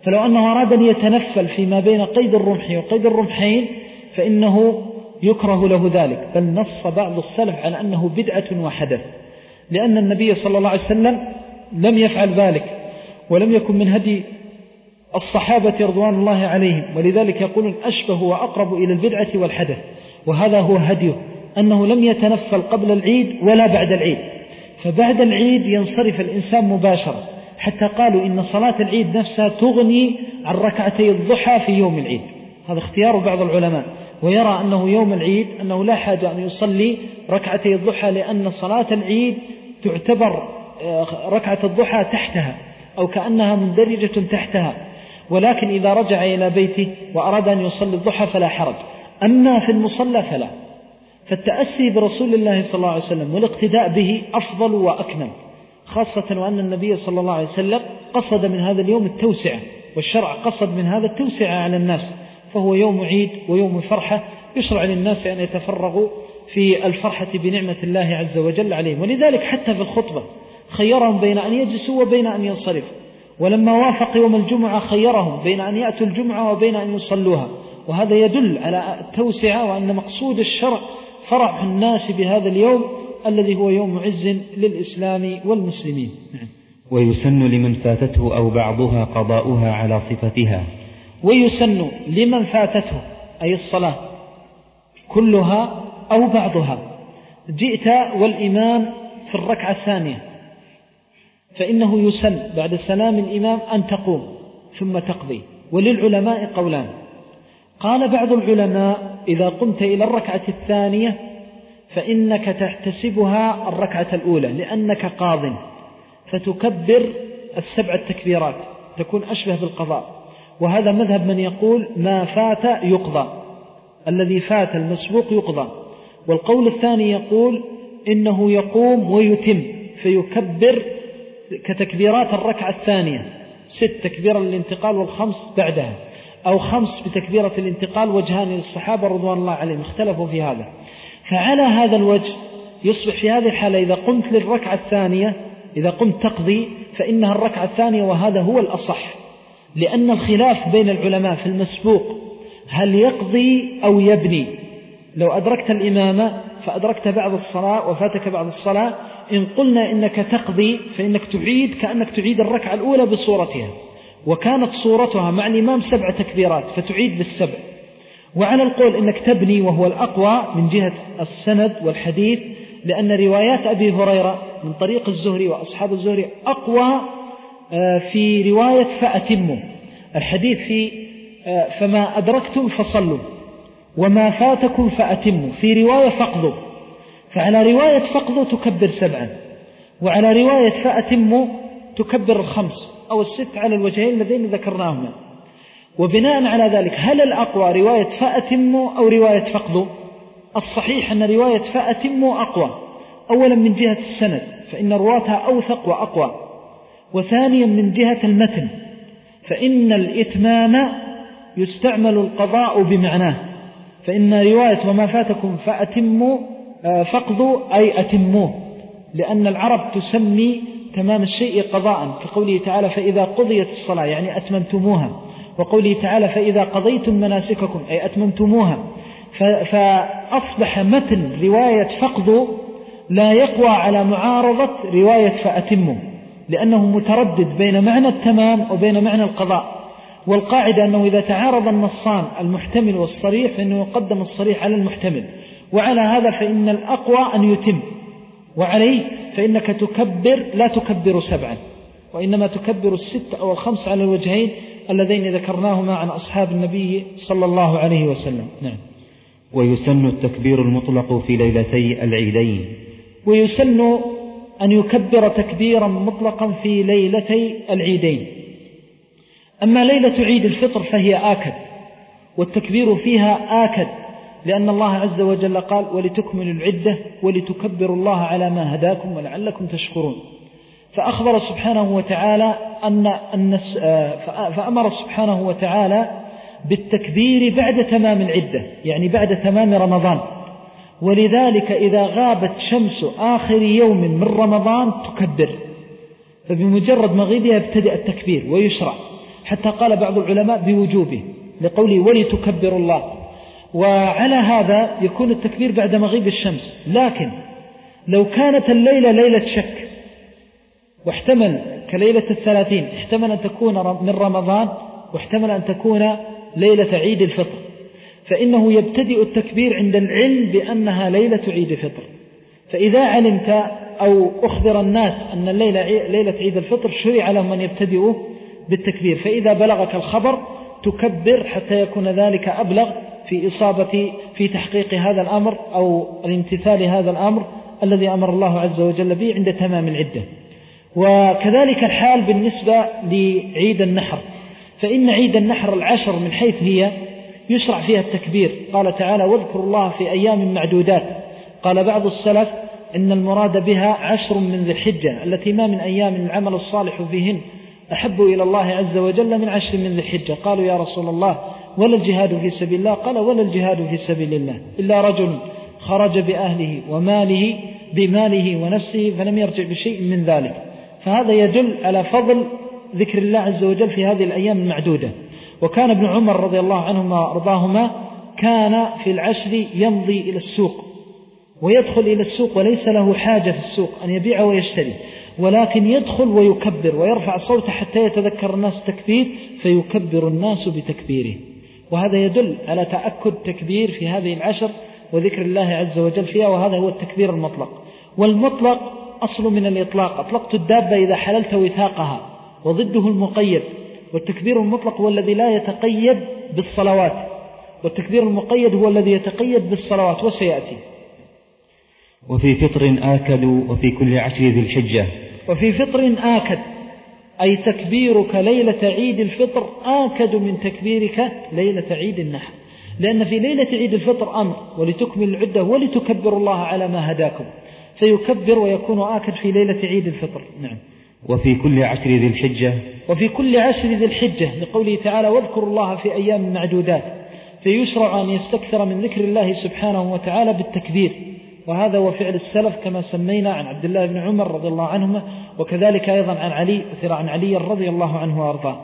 فلو أنه أراد أن يتنفل فيما بين قيد الرمح وقيد الرمحين فإنه يكره له ذلك، بل نص بعض السلف على أنه بدعة وحدث، لأن النبي صلى الله عليه وسلم لم يفعل ذلك، ولم يكن من هدي الصحابة رضوان الله عليهم، ولذلك يقولون أشبه وأقرب إلى البدعة والحدث، وهذا هو هديه، أنه لم يتنفل قبل العيد ولا بعد العيد، فبعد العيد ينصرف الإنسان مباشرة، حتى قالوا إن صلاة العيد نفسها تغني عن ركعتي الضحى في يوم العيد. هذا اختيار بعض العلماء، ويرى أنه يوم العيد أنه لا حاجة أن يصلي ركعتي الضحى، لأن صلاة العيد تعتبر ركعة الضحى تحتها أو كأنها مندرجة تحتها، ولكن إذا رجع إلى بيته وأراد أن يصلي الضحى فلا حرج، أما في المصلى فلا. فالتأسي برسول الله صلى الله عليه وسلم والاقتداء به أفضل وأكمل، خاصة وأن النبي صلى الله عليه وسلم قصد من هذا اليوم التوسعة، والشرع قصد من هذا التوسعة على الناس، فهو يوم عيد ويوم فرحة، يشرع للناس أن يتفرغوا في الفرحة بنعمة الله عز وجل عليهم. ولذلك حتى في الخطبة خيرهم بين أن يجلسوا وبين أن ينصرفوا، ولما وافق يوم الجمعة خيرهم بين أن يأتوا الجمعة وبين أن يصلوها، وهذا يدل على التوسعة، وأن مقصود الشرع فرح الناس بهذا اليوم الذي هو يوم عز للإسلام والمسلمين. ويسن لمن فاتته أو بعضها قضاؤها على صفتها. ويسن لمن فاتته أي الصلاة كلها أو بعضها، جئت والإمام في الركعة الثانية فإنه يسن بعد سلام الإمام أن تقوم ثم تقضي. وللعلماء قولان، قال بعض العلماء إذا قمت إلى الركعة الثانية فإنك تحتسبها الركعة الأولى لأنك قاض، فتكبر السبع التكبيرات، تكون أشبه بالقضاء، وهذا مذهب من يقول ما فات يقضى، الذي فات المسبوق يقضى. والقول الثاني يقول إنه يقوم ويتم فيكبر كتكبيرات الركعة الثانية، ست تكبيرة للانتقال والخمس بعدها، أو خمس بتكبيرة الانتقال. وجهان للصحابة رضوان الله عليهم اختلفوا في هذا. فعلى هذا الوجه يصبح في هذه الحالة إذا قمت للركعة الثانية، إذا قمت تقضي فإنها الركعة الثانية، وهذا هو الأصح، لأن الخلاف بين العلماء في المسبوق هل يقضي أو يبني. لو أدركت الإمامة فأدركت بعض الصلاة وفاتك بعض الصلاة، إن قلنا إنك تقضي فإنك تعيد كأنك تعيد الركعة الأولى بصورتها، وكانت صورتها مع الإمام سبع تكبيرات فتعيد بالسبع. وعلى القول إنك تبني وهو الأقوى من جهة السند والحديث، لأن روايات أبي هريرة من طريق الزهري وأصحاب الزهري أقوى في رواية فأتموا، الحديث في فما أدركتم فصلوا وما فاتكم فأتموا، في رواية فقضوا. فعلى رواية فقضوا تكبر سبعا، وعلى رواية فأتموا تكبر الخمس أو الست على الوجهين اللذين ذكرناهما. وبناء على ذلك هل الأقوى رواية فأتموا أو رواية فقضوا؟ الصحيح أن رواية فأتموا أقوى، أولا من جهة السند فإن رواتها أوثق وأقوى، وثانيا من جهة المتن فإن الإتمام يستعمل القضاء بمعناه، فإن رواية وما فاتكم فأتموا فقضوا أي أتموه، لأن العرب تسمي تمام الشيء قضاء، كقوله تعالى فإذا قضيت الصلاة يعني أتممتموها، وقوله تعالى فإذا قضيتم مناسككم أي أتممتموها. فأصبح متن رواية فقضوا لا يقوى على معارضة رواية فأتموا، لأنه متردد بين معنى التمام وبين معنى القضاء. والقاعدة أنه إذا تعارض النصان المحتمل والصريح فإنه يقدم الصريح على المحتمل، وعلى هذا فإن الأقوى أن يتم، وعليه فإنك تكبر لا تكبر سبعا، وإنما تكبر الست أو الخمس على الوجهين اللذين ذكرناهما عن أصحاب النبي صلى الله عليه وسلم. نعم. ويسن التكبير المطلق في ليلتي العيدين. ويسن أن يكبر تكبيرا مطلقا في ليلتي العيدين. أما ليلة عيد الفطر فهي آكد، والتكبير فيها آكد، لأن الله عز وجل قال ولتكملوا العدة ولتكبروا الله على ما هداكم ولعلكم تشكرون. فأخبر سبحانه وتعالى أن النس فأمر سبحانه وتعالى بالتكبير بعد تمام العدة، يعني بعد تمام رمضان. ولذلك إذا غابت شمس آخر يوم من رمضان تكبر، فبمجرد مغيبها يبتدئ التكبير ويشرع. حتى قال بعض العلماء بوجوبه لقوله ولتكبروا الله. وعلى هذا يكون التكبير بعد مغيب الشمس. لكن لو كانت الليلة ليلة شك واحتمل كليلة الثلاثين، احتمل أن تكون من رمضان واحتمل أن تكون ليلة عيد الفطر، فإنه يبتدئ التكبير عند العلم بأنها ليلة عيد الفطر. فإذا علمت أو أخبر الناس أن الليلة ليلة عيد الفطر شرع لهم أن يبتدئوا بالتكبير، فإذا بلغك الخبر تكبر حتى يكون ذلك أبلغ في إصابة في تحقيق هذا الأمر أو الامتثال هذا الأمر الذي أمر الله عز وجل به عند تمام العدة. وكذلك الحال بالنسبة لعيد النحر، فإن عيد النحر العشر من حيث هي يشرع فيها التكبير. قال تعالى واذكروا الله في أيام معدودات. قال بعض السلف إن المراد بها عشر من ذي الحجة التي ما من أيام العمل الصالح فيهن أحب إلى الله عز وجل من عشر من ذي الحجة. قالوا يا رسول الله ولا الجهاد في سبيل الله؟ قال ولا الجهاد في سبيل الله إلا رجل خرج بأهله وماله بماله ونفسه فلم يرجع بشيء من ذلك. فهذا يدل على فضل ذكر الله عز وجل في هذه الأيام المعدودة. وكان ابن عمر رضي الله عنهما وارضاهما كان في العشر يمضي إلى السوق ويدخل إلى السوق وليس له حاجة في السوق أن يبيع ويشتري، ولكن يدخل ويكبر ويرفع صوته حتى يتذكر الناس تكبير فيكبر الناس بتكبيره. وهذا يدل على تأكد تكبير في هذه العشر وذكر الله عز وجل فيها، وهذا هو التكبير المطلق. والمطلق أصل من الإطلاق، أطلقت الدابة إذا حللت وثاقها، وضده المقيد. والتكبير المطلق هو الذي لا يتقيد بالصلوات، والتكبير المقيد هو الذي يتقيد بالصلوات وسيأتي. وفي فطر آكد وفي كل عشر ذي الحجة. وفي فطر آكد أي تكبيرك ليلة عيد الفطر آكد من تكبيرك ليلة عيد النحر، لأن في ليلة عيد الفطر أمر ولتكمل العدة ولتكبروا الله على ما هداكم، فيكبر ويكون آكد في ليلة عيد الفطر. نعم. وفي كل عشر ذي الحجة. وفي كل عشر ذي الحجة لقوله تعالى واذكروا الله في أيام معدودات، فيشرع أن يستكثر من ذكر الله سبحانه وتعالى بالتكبير، وهذا هو فعل السلف كما سمينا عن عبد الله بن عمر رضي الله عنهما، وكذلك أيضا عن علي أثر عن علي رضي الله عنه وأرضاه.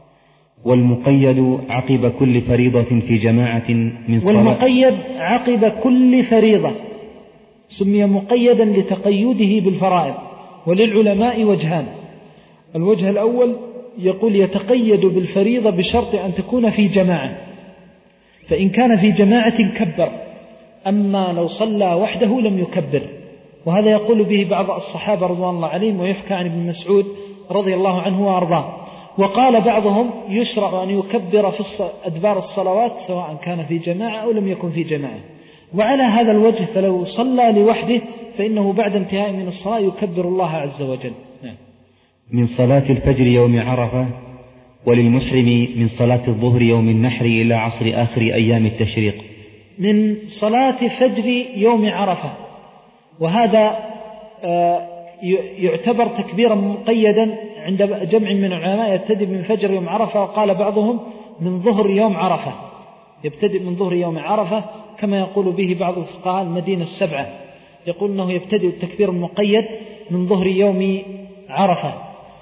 والمقيد عقب كل فريضة في جماعة من صلاة. والمقيد عقب كل فريضة سمي مقيدا لتقيده بالفرائض. وللعلماء وجهان، الوجه الأول يقول يتقيد بالفريضة بشرط أن تكون في جماعة، فإن كان في جماعة كبر، أما لو صلى وحده لم يكبر. وهذا يقول به بعض الصحابة رضوان الله عليهم، ويحكى عن ابن مسعود رضي الله عنه وأرضاه. وقال بعضهم يشرع أن يكبر في أدبار الصلوات سواء كان في جماعة أو لم يكن في جماعة. وعلى هذا الوجه فلو صلى لوحده فإنه بعد انتهاء من الصلاة يكبر الله عز وجل. نعم. من صلاة الفجر يوم عرفة. وللمحرم من صلاة الظهر يوم النحر إلى عصر آخر أيام التشريق. من صلاة فجر يوم عرفة، وهذا يعتبر تكبيرا مقيدا عند جمع من العلماء، يبتدئ من فجر يوم عرفة، وقال بعضهم من ظهر يوم عرفة، يبتدئ من ظهر يوم عرفة كما يقول به بعض الفقهاء المدينة السبعة، يقول أنه يبتدئ التكبير المقيد من ظهر يوم عرفة.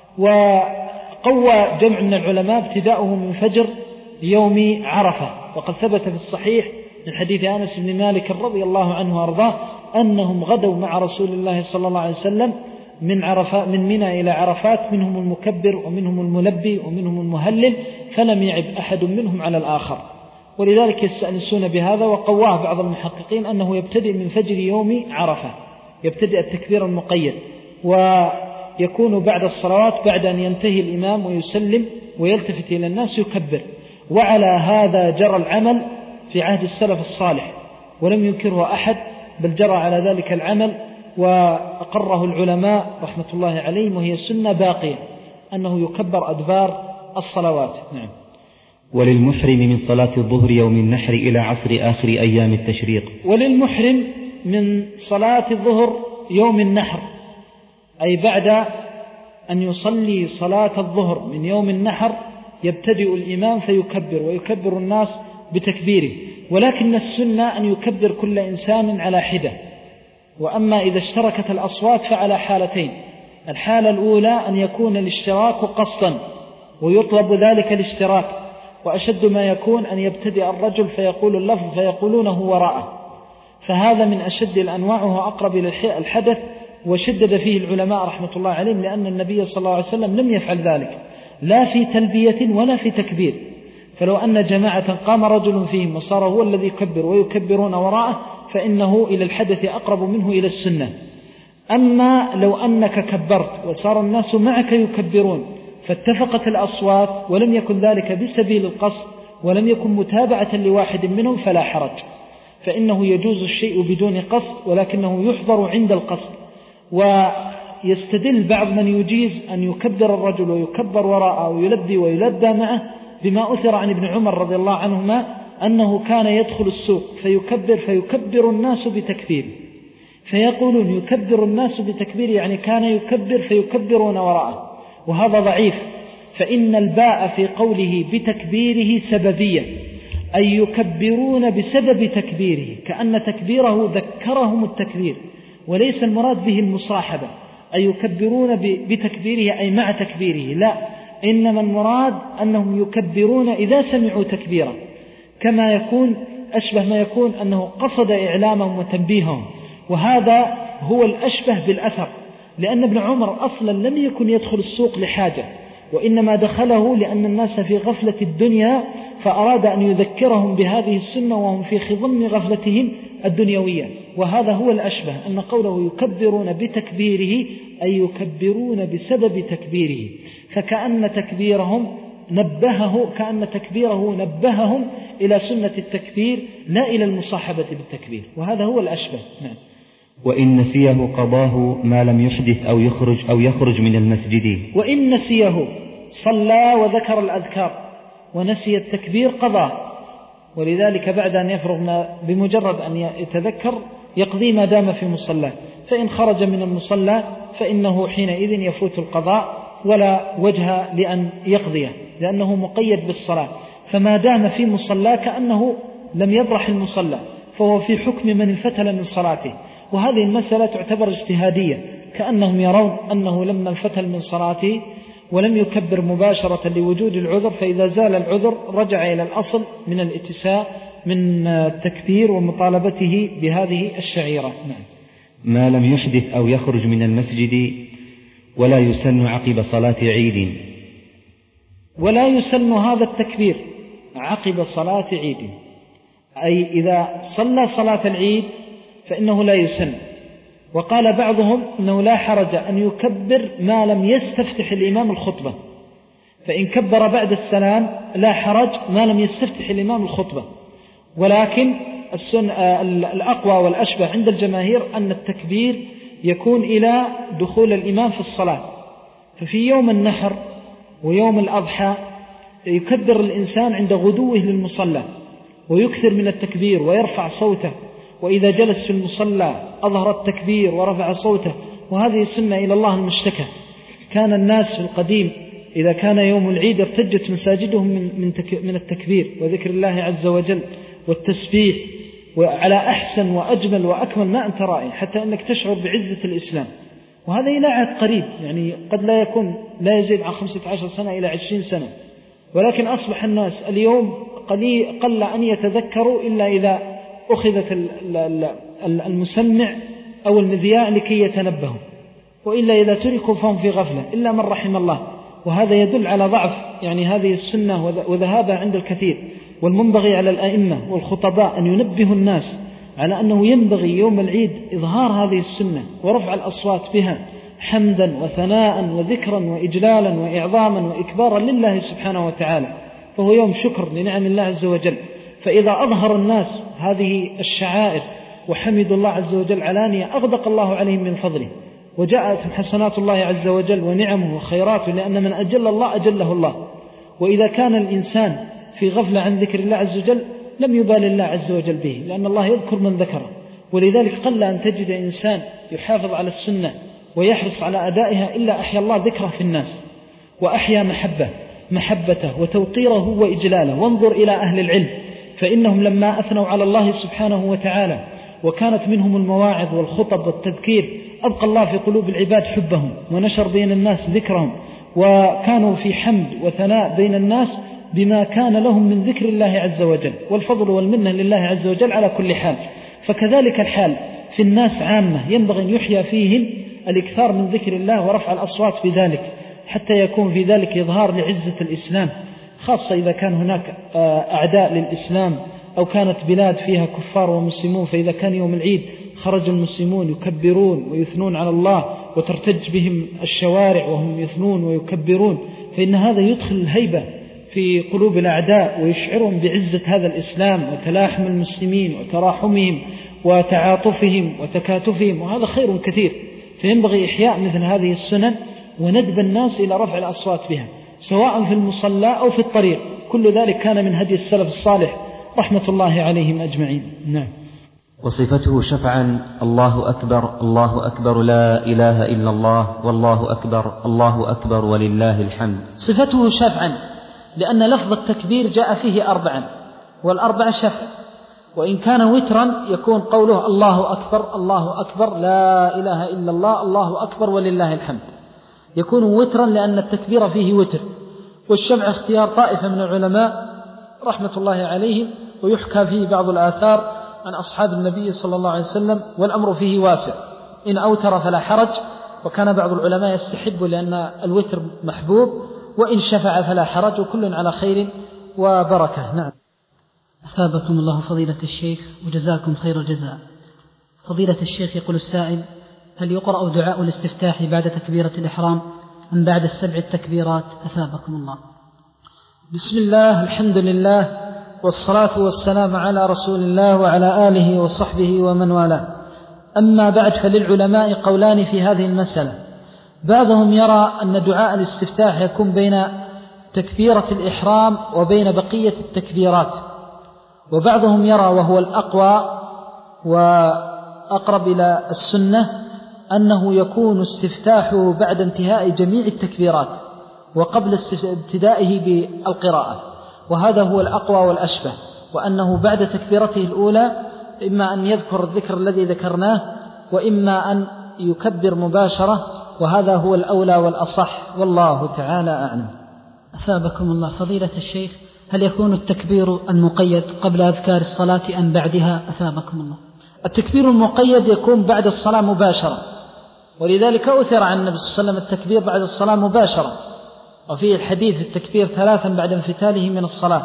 وقوى جمع من العلماء ابتداؤه من فجر يوم عرفة، وقد ثبت في الصحيح من حديث أنس بن مالك رضي الله عنه وأرضاه أنهم غدوا مع رسول الله صلى الله عليه وسلم من عرفات من منى إلى عرفات، منهم المكبر ومنهم الملبي ومنهم المهلل، فلم يعب أحد منهم على الآخر. ولذلك يستأنسون بهذا، وقواه بعض المحققين أنه يبتدئ من فجر يوم عرفة، يبتدئ التكبير المقيد، ويكون بعد الصلوات بعد أن ينتهي الإمام ويسلم ويلتفت إلى الناس يكبر. وعلى هذا جرى العمل في عهد السلف الصالح ولم ينكره أحد، بل جرى على ذلك العمل وأقره العلماء رحمة الله عليهم، وهي سنة باقية أنه يكبر أدبار الصلوات. نعم. وللمحرم من صلاة الظهر يوم النحر إلى عصر آخر أيام التشريق. وللمحرم من صلاة الظهر يوم النحر، أي بعد أن يصلي صلاة الظهر من يوم النحر يبتدئ الإمام فيكبر ويكبر الناس بتكبيره، ولكن السنة أن يكبر كل إنسان على حدة. وأما إذا اشتركت الأصوات فعلى حالتين، الحالة الأولى أن يكون الاشتراك قصدا، ويطلب ذلك الاشتراك. وأشد ما يكون أن يبتدئ الرجل فيقول اللفظ فيقولونه وراءه، فهذا من أشد الأنواع وهو أقرب إلى الحدث، وشدد فيه العلماء رحمة الله عليهم، لأن النبي صلى الله عليه وسلم لم يفعل ذلك لا في تلبية ولا في تكبير. فلو أن جماعة قام رجل فيهم وصار هو الذي يكبر ويكبرون وراءه فإنه إلى الحدث أقرب منه إلى السنة. أما لو أنك كبرت وصار الناس معك يكبرون فاتفقت الأصوات ولم يكن ذلك بسبيل القصد ولم يكن متابعة لواحد منهم فلا حرج، فإنه يجوز الشيء بدون قصد ولكنه يحضر عند القصد. ويستدل بعض من يجيز أن يكبر الرجل ويكبر وراءه ويلبي ويلبى معه بما أثر عن ابن عمر رضي الله عنهما أنه كان يدخل السوق فيكبر فيكبر الناس بتكبير، فيقولون يكبر الناس بتكبير يعني كان يكبر فيكبرون وراءه، وهذا ضعيف. فإن الباء في قوله بتكبيره سببية، أي يكبرون بسبب تكبيره، كأن تكبيره ذكرهم التكبير، وليس المراد به المصاحبة أي يكبرون بتكبيره أي مع تكبيره، لا، إنما المراد أنهم يكبرون إذا سمعوا تكبيرا، كما يكون أشبه ما يكون أنه قصد إعلامهم وتنبيههم، وهذا هو الأشبه بالأثر، لأن ابن عمر أصلا لم يكن يدخل السوق لحاجة، وإنما دخله لأن الناس في غفلة الدنيا فأراد أن يذكرهم بهذه السنة وهم في خضم غفلتهم الدنيوية. وهذا هو الأشبه، أن قوله يكبرون بتكبيره أي يكبرون بسبب تكبيره، فكأن تكبيرهم نبهه كأن تكبيره نبههم إلى سنة التكبير لا إلى المصاحبة بالتكبير، وهذا هو الأشبه. نعم. وإن نسيه قضاه ما لم يحدث أو يخرج أو يخرج من المسجد. وإن نسيه صلى وذكر الأذكار ونسي التكبير قضاه، ولذلك بعد أن يفرغ بمجرد أن يتذكر يقضي ما دام في مصلاه، فإن خرج من المصلى فإنه حينئذ يفوت القضاء ولا وجه لأن يقضيه، لأنه مقيد بالصلاة، فما دام في مصلاه كأنه لم يبرح المصلى، فهو في حكم من انفتل من صلاته. وهذه المسألة تعتبر اجتهادية، كأنهم يرون أنه لما انفتل من صلاته ولم يكبر مباشرة لوجود العذر، فإذا زال العذر رجع إلى الأصل من الاتساع من التكبير ومطالبته بهذه الشعيرة. نعم. ما لم يحدث أو يخرج من المسجد. ولا يسن عقب صلاة عيد. ولا يسن هذا التكبير عقب صلاة عيد، أي إذا صلى صلاة العيد فإنه لا يسن. وقال بعضهم إنه لا حرج أن يكبر ما لم يستفتح الإمام الخطبة، فإن كبر بعد السلام لا حرج ما لم يستفتح الإمام الخطبة، ولكن السن الأقوى والأشبه عند الجماهير أن التكبير يكون إلى دخول الإمام في الصلاة. ففي يوم النحر ويوم الأضحى يكبر الإنسان عند غدوه للمصلى ويكثر من التكبير ويرفع صوته، وإذا جلس في المصلى أظهر التكبير ورفع صوته، وهذه سنة إلى الله المشتكى. كان الناس في القديم إذا كان يوم العيد ارتجت مساجدهم من من التكبير وذكر الله عز وجل والتسبيح، وعلى أحسن وأجمل وأكمل ما أنت رأي، حتى أنك تشعر بعزة الإسلام. وهذا إلى عهد قريب، يعني قد لا يكون لا يزيد عن خمسة عشر سنة إلى عشرين سنة، ولكن أصبح الناس اليوم قليل قل أن يتذكروا إلا إذا أخذت المسمع أو المذياع لكي يتنبهوا، وإلا إذا تركوا فهم في غفلة إلا من رحم الله. وهذا يدل على ضعف يعني هذه السنة وذهابها عند الكثير. والمنبغي على الأئمة والخطباء أن ينبهوا الناس على أنه ينبغي يوم العيد إظهار هذه السنة ورفع الأصوات بها حمدا وثناء وذكرا وإجلالا وإعظاما وإكبارا لله سبحانه وتعالى، فهو يوم شكر لنعم الله عز وجل. فإذا أظهر الناس هذه الشعائر وحمد الله عز وجل علانية أغدق الله عليهم من فضله، وجاءت حسنات الله عز وجل ونعمه وخيراته، لأن من أجل الله أجله الله. وإذا كان الإنسان في غفلة عن ذكر الله عز وجل لم يبال الله عز وجل به، لأن الله يذكر من ذكره. ولذلك قل أن تجد إنسان يحافظ على السنة ويحرص على أدائها إلا أحيا الله ذكره في الناس، وأحيا محبة محبته وتوقيره وإجلاله. وانظر إلى أهل العلم، فإنهم لما أثنوا على الله سبحانه وتعالى وكانت منهم المواعظ والخطب والتذكير أبقى الله في قلوب العباد حبهم ونشر بين الناس ذكرهم وكانوا في حمد وثناء بين الناس بما كان لهم من ذكر الله عز وجل، والفضل والمنة لله عز وجل على كل حال. فكذلك الحال في الناس عامة، ينبغي أن يحيى فيهم الإكثار من ذكر الله ورفع الأصوات بذلك، حتى يكون في ذلك إظهار لعزة الإسلام، خاصة إذا كان هناك أعداء للإسلام أو كانت بلاد فيها كفار ومسلمون، فإذا كان يوم العيد خرج المسلمون يكبرون ويثنون على الله وترتج بهم الشوارع وهم يثنون ويكبرون، فإن هذا يدخل الهيبة في قلوب الأعداء ويشعرهم بعزة هذا الإسلام وتلاحم المسلمين وتراحمهم وتعاطفهم وتكاتفهم، وهذا خير كثير. فينبغي إحياء مثل هذه السنن وندب الناس إلى رفع الأصوات بها، سواء في المصلى أو في الطريق. كل ذلك كان من هدي السلف الصالح رحمة الله عليهم أجمعين. نعم. وصفته شفعا: الله أكبر الله أكبر لا إله إلا الله والله أكبر الله أكبر ولله الحمد. صفته شفعا لأن لفظ التكبير جاء فيه أربعا، والأربع شفع، وإن كان وترا يكون قوله الله أكبر الله أكبر لا إله إلا الله الله أكبر ولله الحمد، يكون وترا لأن التكبير فيه وتر. والشفع اختيار طائفة من العلماء رحمة الله عليهم، ويحكى فيه بعض الآثار عن أصحاب النبي صلى الله عليه وسلم، والأمر فيه واسع. إن أوتر فلا حرج، وكان بعض العلماء يستحب لأن الوتر محبوب، وإن شفع فلا حرج، وكل على خير وبركة. نعم. أثابكم الله فضيلة الشيخ وجزاكم خير الجزاء. فضيلة الشيخ يقول السائل: هل يقرأ دعاء الاستفتاح بعد تكبيرة الإحرام أم بعد السبع التكبيرات؟ أثابكم الله. بسم الله، الحمد لله، والصلاة والسلام على رسول الله وعلى آله وصحبه ومن والاه. أما بعد، فللعلماء قولان في هذه المسألة. بعضهم يرى أن دعاء الاستفتاح يكون بين تكبيرة الإحرام وبين بقية التكبيرات، وبعضهم يرى، وهو الأقوى وأقرب إلى السنة، أنه يكون استفتاحه بعد انتهاء جميع التكبيرات وقبل ابتدائه بالقراءة، وهذا هو الأقوى والأشبه، وأنه بعد تكبيرته الأولى إما أن يذكر الذكر الذي ذكرناه، وإما أن يكبر مباشرة، وهذا هو الأولى والأصح، والله تعالى أعلم. أثابكم الله فضيلة الشيخ، هل يكون التكبير المقيد قبل أذكار الصلاة أم بعدها؟ أثابكم الله. التكبير المقيد يكون بعد الصلاة مباشرة، ولذلك أثر عن النبي صلى الله عليه وسلم التكبير بعد الصلاة مباشرة، وفيه الحديث التكبير ثلاثا بعد انفتاله من الصلاة،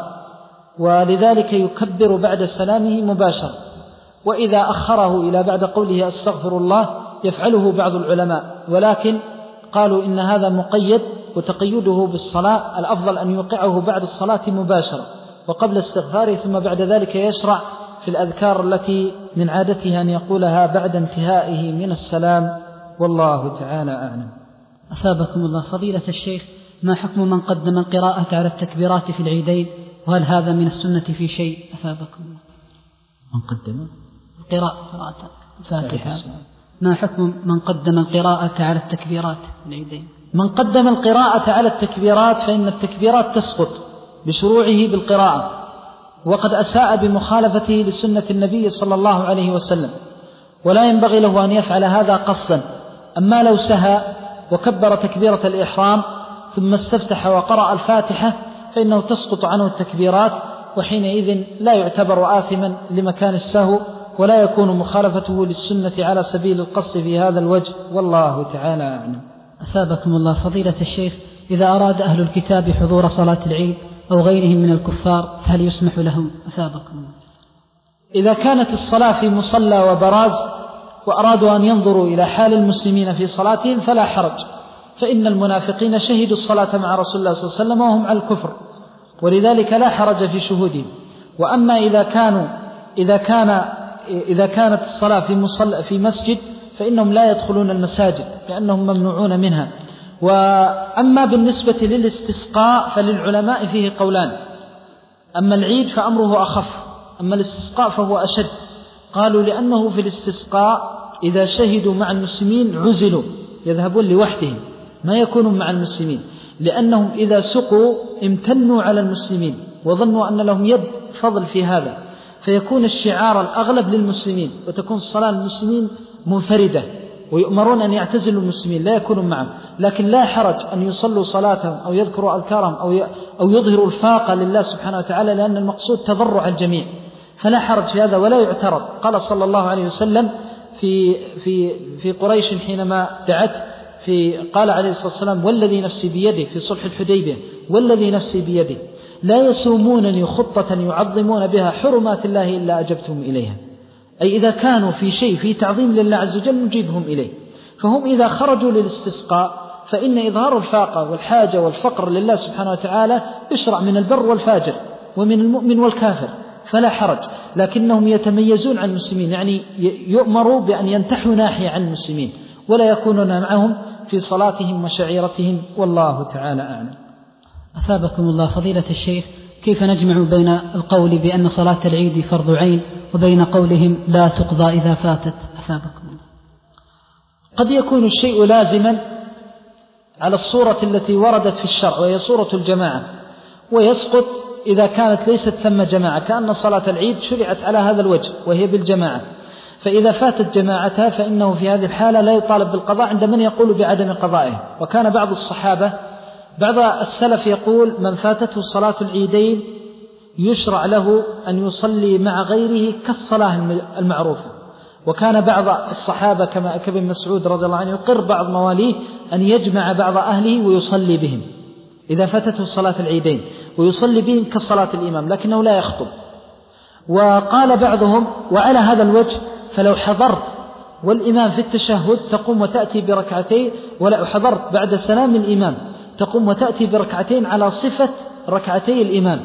ولذلك يكبر بعد سلامه مباشرة. وإذا أخره إلى بعد قوله أستغفر الله يفعله بعض العلماء، ولكن قالوا إن هذا مقيد، وتقيده بالصلاة الأفضل أن يوقعه بعد الصلاة مباشرة وقبل استغفاره، ثم بعد ذلك يشرع في الأذكار التي من عادتها أن يقولها بعد انتهائه من السلام، والله تعالى أعلم. أثابكم الله فضيلة الشيخ، ما حكم من قدم القراءة على التكبيرات في العيدين، وهل هذا من السنة في شيء؟ أثابكم الله. من قدم القراءة قراءة الفاتحة، ما حكم من قدم القراءة على التكبيرات في العيدين؟ من قدم القراءة على التكبيرات فإن التكبيرات تسقط بشروعه بالقراءة، وقد أساء بمخالفته لسنة النبي صلى الله عليه وسلم، ولا ينبغي له أن يفعل هذا قصدا. أما لو سهى وكبر تكبيرة الإحرام ثم استفتح وقرأ الفاتحة فإنه تسقط عنه التكبيرات، وحينئذ لا يعتبر آثما لمكان السهو، ولا يكون مخالفته للسنة على سبيل القصد في هذا الوجه، والله تعالى أعلم. أثابكم الله فضيلة الشيخ، إذا أراد أهل الكتاب حضور صلاة العيد أو غيرهم من الكفار فهل يسمح لهم؟ أثابكم الله. إذا كانت الصلاة في مصلى وبراز وأرادوا أن ينظروا إلى حال المسلمين في صلاتهم فلا حرج، فإن المنافقين شهدوا الصلاة مع رسول الله صلى الله عليه وسلم وهم على الكفر، ولذلك لا حرج في شهودهم. وأما إذا كانوا إذا كان إذا كانت الصلاة في مصلى في مسجد فإنهم لا يدخلون المساجد لأنهم ممنوعون منها. وأما بالنسبة للاستسقاء فللعلماء فيه قولان، أما العيد فأمره أخف، أما الاستسقاء فهو أشد. قالوا لأنه في الاستسقاء إذا شهدوا مع المسلمين عزلوا، يذهبون لوحدهم ما يكونون مع المسلمين، لأنهم إذا سقوا امتنوا على المسلمين وظنوا أن لهم يد فضل في هذا، فيكون الشعار الأغلب للمسلمين، وتكون الصلاة للمسلمين منفردة ويؤمرون أن يعتزلوا المسلمين لا يكونوا معهم، لكن لا حرج أن يصلوا صلاتهم أو يذكروا أذكارهم أو أو يظهروا الفاقة لله سبحانه وتعالى، لأن المقصود تضرع الجميع، فلا حرج في هذا ولا يعترض. قال صلى الله عليه وسلم في في في قريش حينما دعت في قال عليه الصلاة والسلام: والذي نفسي بيده، في صلح الحديبية: والذي نفسي بيده لا يسومونني خطة يعظمون بها حرمات الله إلا أجبتهم إليها. أي إذا كانوا في شيء في تعظيم لله عز وجل نجيبهم إليه. فهم إذا خرجوا للاستسقاء فإن إظهار الفاقة والحاجة والفقر لله سبحانه وتعالى يشرع من البر والفاجر ومن المؤمن والكافر، فلا حرج، لكنهم يتميزون عن المسلمين، يعني يؤمروا بأن ينتحوا ناحية عن المسلمين ولا يكونون معهم في صلاتهم وشعيرتهم، والله تعالى أعلم. أثابكم الله فضيلة الشيخ، كيف نجمع بين القول بأن صلاة العيد فرض عين وبين قولهم لا تقضى إذا فاتت؟ أثابكم الله. قد يكون الشيء لازما على الصورة التي وردت في الشرع وهي صورة الجماعة، ويسقط إذا كانت ليست ثم جماعة، كأن صلاة العيد شرعت على هذا الوجه وهي بالجماعة، فإذا فاتت جماعتها فإنه في هذه الحالة لا يطالب بالقضاء عند من يقول بعدم قضائه. وكان بعض الصحابة بعض السلف يقول: من فاتته صلاة العيدين يشرع له أن يصلي مع غيره كالصلاة المعروفة. وكان بعض الصحابة كما كابن مسعود رضي الله عنه يقر بعض مواليه أن يجمع بعض أهله ويصلي بهم إذا فاتته صلاة العيدين، ويصلي بهم كصلاة الإمام لكنه لا يخطب. وقال بعضهم: وعلى هذا الوجه فلو حضرت والإمام في التشهد تقوم وتأتي بركعتين، ولا حضرت بعد سلام الإمام تقوم وتأتي بركعتين على صفة ركعتي الإمام،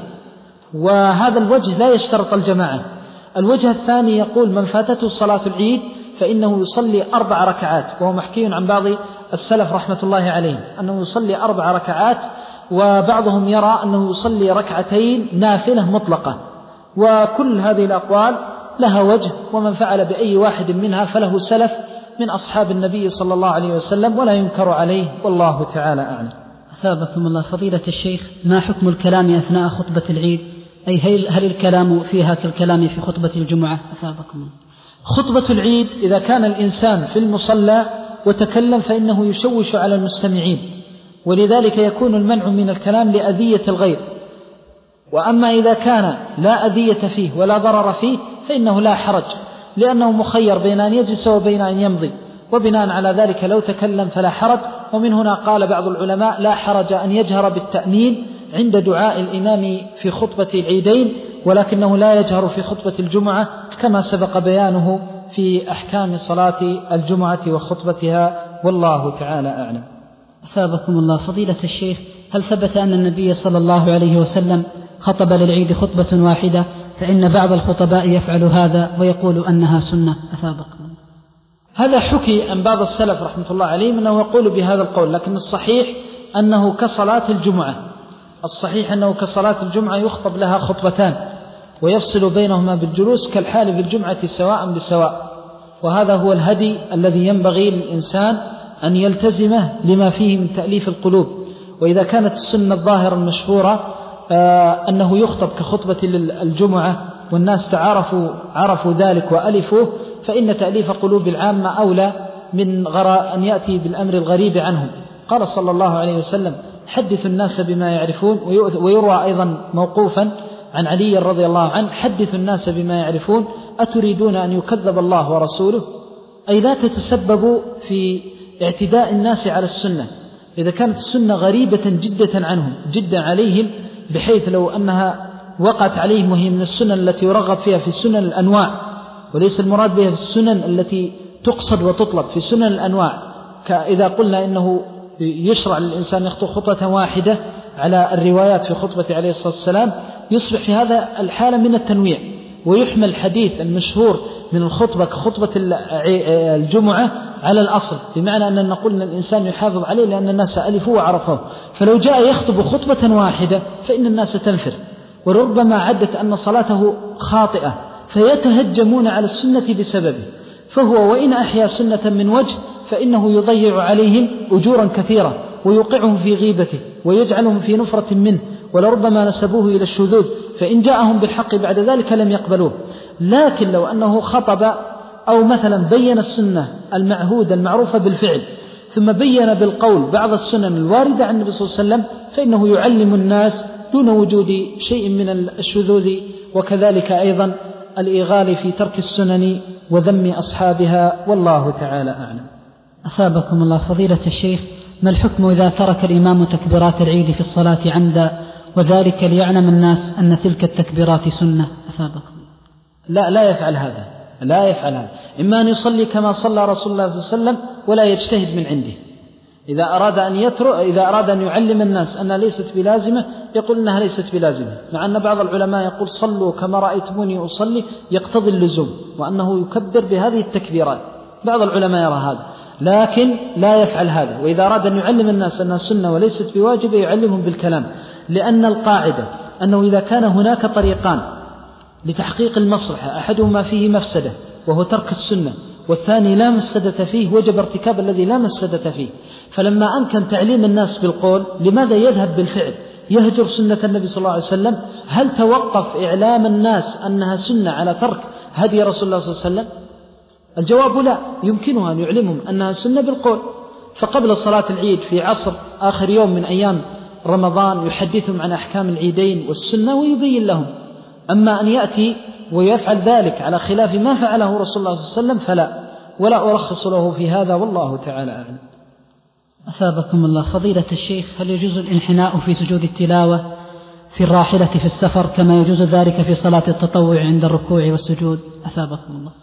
وهذا الوجه لا يشترط الجماعة. الوجه الثاني يقول: من فاتته صلاة العيد فإنه يصلي أربع ركعات، وهو محكي عن بعض السلف رحمة الله عليهم أنه يصلي أربع ركعات، وبعضهم يرى أنه يصلي ركعتين نافلة مطلقة. وكل هذه الأقوال لها وجه، ومن فعل بأي واحد منها فله سلف من أصحاب النبي صلى الله عليه وسلم ولا ينكر عليه، والله تعالى أعلم. أثابكم الله فضيلة الشيخ، ما حكم الكلام أثناء خطبة العيد؟ أي هل الكلام فيها كالكلام في خطبة الجمعة؟ أثابكم الله. خطبة العيد إذا كان الإنسان في المصلى وتكلم فإنه يشوش على المستمعين، ولذلك يكون المنع من الكلام لأذية الغير. وأما إذا كان لا أذية فيه ولا ضرر فيه فإنه لا حرج، لأنه مخير بين أن يجلس وبين أن يمضي، وبناء على ذلك لو تكلم فلا حرج. ومن هنا قال بعض العلماء: لا حرج أن يجهر بالتأمين عند دعاء الإمام في خطبة العيدين، ولكنه لا يجهر في خطبة الجمعة كما سبق بيانه في أحكام صلاة الجمعة وخطبتها، والله تعالى أعلم. أثابكم الله فضيلة الشيخ، هل ثبت أن النبي صلى الله عليه وسلم خطب للعيد خطبة واحدة؟ فإن بعض الخطباء يفعل هذا ويقول أنها سنة. أثابكم الله. هذا حكي عن بعض السلف رحمة الله عليهم أنه يقول بهذا القول، لكن الصحيح أنه كصلاة الجمعة، الصحيح أنه كصلاة الجمعة يخطب لها خطبتان ويفصل بينهما بالجلوس كالحال في الجمعة سواء بسواء. وهذا هو الهدي الذي ينبغي للإنسان أن يلتزمه لما فيه من تأليف القلوب. وإذا كانت السنة الظاهرة المشهورة آه أنه يخطب كخطبة الجمعة والناس تعرفوا عرفوا ذلك وألفوه، فإن تأليف قلوب العامة أولى من غراء أن يأتي بالأمر الغريب عنهم. قال صلى الله عليه وسلم: حدث الناس بما يعرفون. ويروى أيضا موقوفا عن علي رضي الله عنه: حدث الناس بما يعرفون أتريدون أن يكذب الله ورسوله؟ أي لا تتسببوا في اعتداء الناس على السنة. إذا كانت السنة غريبة جدا عنهم جدا عليهم، بحيث لو أنها وقعت عليهم وهي من السنن التي يرغب فيها في سنن الأنواع، وليس المراد بها في السنن التي تقصد وتطلب، في سنن الأنواع، كإذا قلنا إنه يشرع للإنسان يخطب خطبة واحدة على الروايات في خطبة عليه الصلاة والسلام، يصبح في هذا الحالة من التنويع، ويحمل الحديث المشهور من الخطبة كخطبة الجمعة على الأصل، بمعنى أن نقول أن الإنسان يحافظ عليه لأن الناس ألفوه وعرفوه. فلو جاء يخطب خطبة واحدة فإن الناس تنفر، وربما عدت أن صلاته خاطئة فيتهجمون على السنة بسببه. فهو وإن أحيا سنة من وجه فإنه يضيع عليهم أجورا كثيرة ويوقعهم في غيبته ويجعلهم في نفرة منه، ولربما نسبوه إلى الشذوذ، فإن جاءهم بالحق بعد ذلك لم يقبلوه. لكن لو أنه خطب أو مثلا بين السنة المعهودة المعروفة بالفعل ثم بين بالقول بعض السنن الواردة عن النبي صلى الله عليه وسلم فإنه يعلم الناس دون وجود شيء من الشذوذ، وكذلك أيضا الإغال في ترك السنن وذم أصحابها، والله تعالى أعلم. أثابكم الله فضيلة الشيخ، ما الحكم إذا ترك الإمام تكبيرات العيد في الصلاة عمدا وذلك ليعلم الناس أن تلك التكبيرات سنة؟ أثابكم. لا لا يفعل هذا، لا يفعل هذا. إما أن يصلي كما صلى رسول الله صلى الله عليه وسلم ولا يجتهد من عنده. إذا أراد أن يترك، إذا أراد أن يعلم الناس أنها ليست بلازمة يقول أنها ليست بلازمة، مع أن بعض العلماء يقول صلوا كما رأيتموني أصلي يقتضي اللزوم، وأنه يكبر بهذه التكبيرات. بعض العلماء يرى هذا، لكن لا يفعل هذا. وإذا أراد أن يعلم الناس أنها سنة وليست بواجبة يعلمهم بالكلام، لأن القاعدة أنه إذا كان هناك طريقان لتحقيق المصلحة أحدهما فيه مفسدة وهو ترك السنة، والثاني لا مفسدة فيه وجب ارتكاب الذي لا مفسدة فيه. فلما أمكن تعليم الناس بالقول لماذا يذهب بالفعل يهجر سنة النبي صلى الله عليه وسلم؟ هل توقف إعلام الناس أنها سنة على ترك هدي رسول الله صلى الله عليه وسلم؟ الجواب لا، يمكنه أن يعلمهم أنها سنة بالقول. فقبل صلاة العيد في عصر آخر يوم من أيام رمضان يحدثهم عن أحكام العيدين والسنة ويبين لهم. أما أن يأتي ويفعل ذلك على خلاف ما فعله رسول الله صلى الله عليه وسلم فلا، ولا أرخص له في هذا، والله تعالى أعلم. أثابكم الله فضيلة الشيخ، هل يجوز الانحناء في سجود التلاوة في الراحلة في السفر كما يجوز ذلك في صلاة التطوع عند الركوع والسجود؟ أثابكم الله.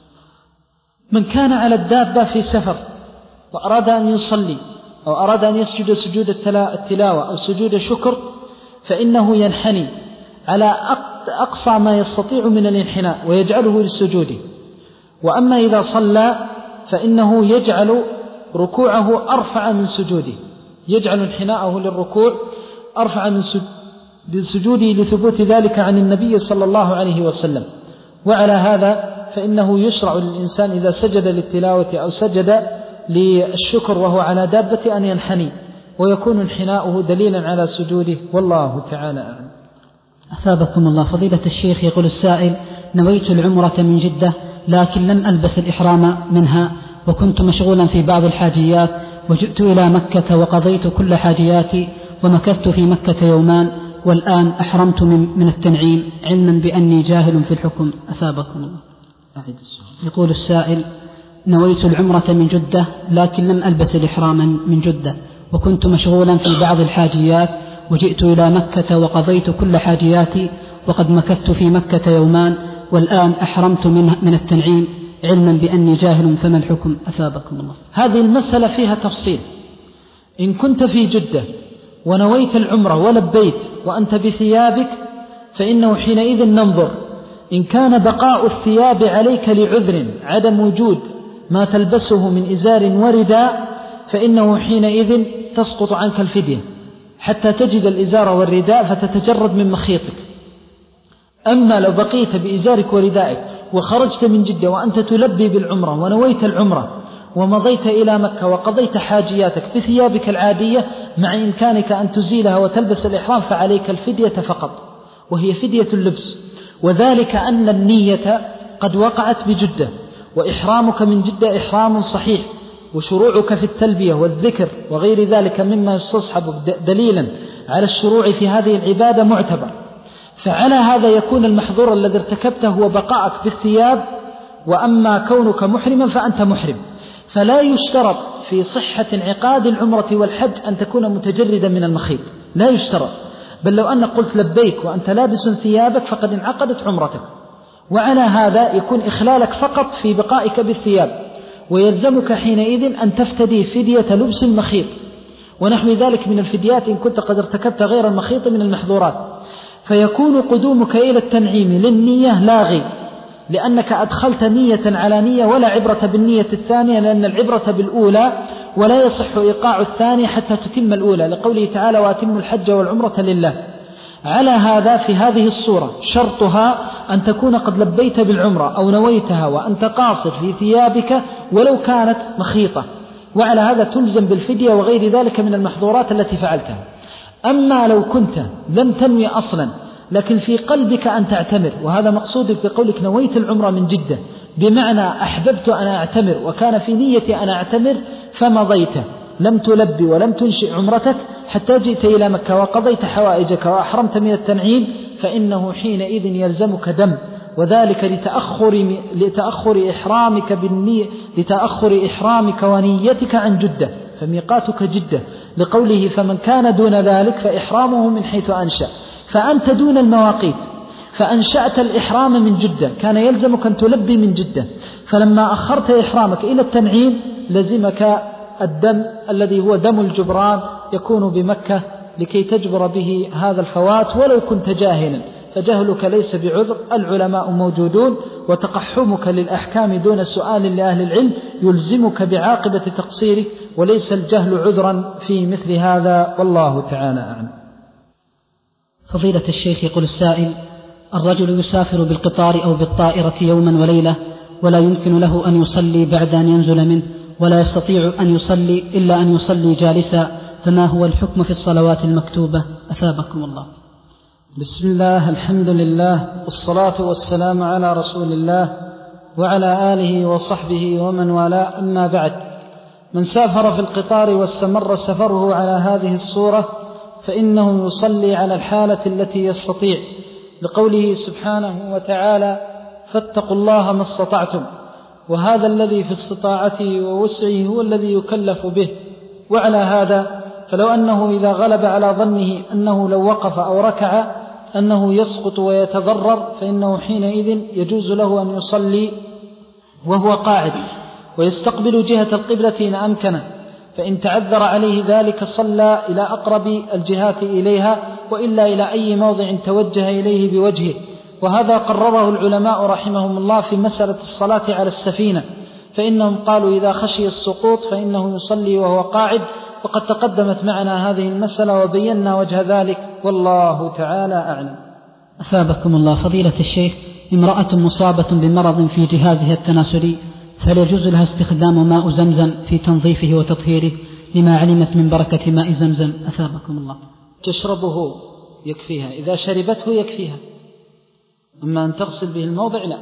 من كان على الدابة في سفر وأراد أن يصلي أو أراد أن يسجد سجود التلاوة أو سجود شكر فإنه ينحني على أقصى ما يستطيع من الانحناء ويجعله للسجود. وأما إذا صلى فإنه يجعل ركوعه أرفع من سجوده، يجعل انحناءه للركوع أرفع من سجوده لثبوت ذلك عن النبي صلى الله عليه وسلم. وعلى هذا فإنه يشرع للإنسان إذا سجد للتلاوة أو سجد للشكر وهو على دابة أن ينحني، ويكون انحناؤه دليلا على سجوده، والله تعالى أعلم. أثابكم الله فضيلة الشيخ، يقول السائل: نويت العمرة من جدة لكن لم ألبس الإحرام منها، وكنت مشغولا في بعض الحاجيات، وجئت إلى مكة وقضيت كل حاجياتي ومكثت في مكة يومان، والآن أحرمت من التنعيم علما بأني جاهل في الحكم. أثابكم الله. يقول السائل: نويت العمرة من جدة لكن لم ألبس الإحرام من جدة، وكنت مشغولا في بعض الحاجيات، وجئت إلى مكة وقضيت كل حاجياتي وقد مكثت في مكة يومان، والآن أحرمت من, من التنعيم علما بأني جاهل، فما الحكم؟ أثابكم الله. هذه المسألة فيها تفصيل. إن كنت في جدة ونويت العمرة ولبيت وأنت بثيابك فإنه حينئذ ننظر، إن كان بقاء الثياب عليك لعذر عدم وجود ما تلبسه من إزار ورداء فإنه حينئذ تسقط عنك الفدية حتى تجد الإزار والرداء فتتجرد من مخيطك. أما لو بقيت بإزارك وردائك وخرجت من جدة وأنت تلبي بالعمرة ونويت العمرة ومضيت إلى مكة وقضيت حاجياتك بثيابك العادية مع إمكانك أن تزيلها وتلبس الإحرام فعليك الفدية فقط، وهي فدية اللبس، وذلك أن النية قد وقعت بجدة، وإحرامك من جدة إحرام صحيح، وشروعك في التلبية والذكر وغير ذلك مما يستصحب دليلا على الشروع في هذه العبادة معتبر. فعلى هذا يكون المحظور الذي ارتكبته هو بقائك بالثياب، وأما كونك محرما فأنت محرم. فلا يشترط في صحة انعقاد العمرة والحج أن تكون متجردا من المخيط، لا يشترط، بل لو أنك قلت لبيك وأنت لابس ثيابك فقد انعقدت عمرتك. وعلى هذا يكون إخلالك فقط في بقائك بالثياب، ويلزمك حينئذ أن تفتدي فدية لبس المخيط ونحو ذلك من الفديات إن كنت قد ارتكبت غير المخيط من المحظورات. فيكون قدومك إلى التنعيم للنية لاغي، لأنك أدخلت نية على نية ولا عبرة بالنية الثانية، لأن العبرة بالأولى ولا يصح إيقاع الثانية حتى تتم الأولى، لقوله تعالى: وأتم الحج والعمرة لله. على هذا في هذه الصورة شرطها أن تكون قد لبيت بالعمرة أو نويتها وأنت قاصر في ثيابك ولو كانت مخيطة، وعلى هذا تلزم بالفدية وغير ذلك من المحظورات التي فعلتها. أما لو كنت لم تنوي أصلا لكن في قلبك أن تعتمر، وهذا مقصودك بقولك نويت العمرة من جدة بمعنى أحببت أن أعتمر وكان في نيتي أن أعتمر فمضيت، لم تلبي ولم تنشئ عمرتك حتى جئت إلى مكة وقضيت حوائجك وأحرمت من التنعيم، فإنه حينئذ يلزمك دم، وذلك لتأخر لتأخر إحرامك بالنية لتأخر إحرامك ونيتك عن جدة، فميقاتك جدة، لقوله فمن كان دون ذلك فإحرامه من حيث أنشأ، فأنت دون المواقيت فأنشأت الإحرام من جدة، كان يلزمك أن تلبي من جدة، فلما أخرت إحرامك إلى التنعيم لزمك الدم الذي هو دم الجبران يكون بمكة لكي تجبر به هذا الفوات ولو كنت جاهلا، فجهلك ليس بعذر، العلماء موجودون، وتقحمك للأحكام دون سؤال لأهل العلم يلزمك بعاقبة تقصيرك، وليس الجهل عذرا في مثل هذا، والله تعالى أعلم. فضيلة الشيخ، يقول السائل: الرجل يسافر بالقطار أو بالطائرة يوما وليلة ولا يمكن له أن يصلي بعد أن ينزل منه، ولا يستطيع أن يصلي إلا أن يصلي جالسا، فما هو الحكم في الصلوات المكتوبة؟ أثابكم الله. بسم الله، الحمد لله، والصلاة والسلام على رسول الله وعلى آله وصحبه ومن والاه، أما بعد. من سافر في القطار واستمر سفره على هذه الصورة فإنه يصلي على الحالة التي يستطيع، لقوله سبحانه وتعالى: فاتقوا الله ما استطعتم، وهذا الذي في استطاعته ووسعه هو الذي يكلف به. وعلى هذا فلو أنه إذا غلب على ظنه أنه لو وقف أو ركع أنه يسقط ويتضرر، فإنه حينئذ يجوز له أن يصلي وهو قاعد ويستقبل جهة القبلة إن أمكنه، فإن تعذر عليه ذلك صلى إلى أقرب الجهات إليها، وإلا إلى أي موضع توجه إليه بوجهه. وهذا قرره العلماء رحمهم الله في مسألة الصلاة على السفينة، فإنهم قالوا إذا خشي السقوط فإنه يصلي وهو قاعد، وقد تقدمت معنا هذه المسألة وبينا وجه ذلك، والله تعالى أعلم. أثابكم الله. فضيلة الشيخ، امرأة مصابة بمرض في جهازها التناسلي، فهل يجوز لها استخدام ماء زمزم في تنظيفه وتطهيره لما علمت من بركة ماء زمزم؟ أثابكم الله. تشربه يكفيها، إذا شربته يكفيها، أما أن تغسل به الموضع لا.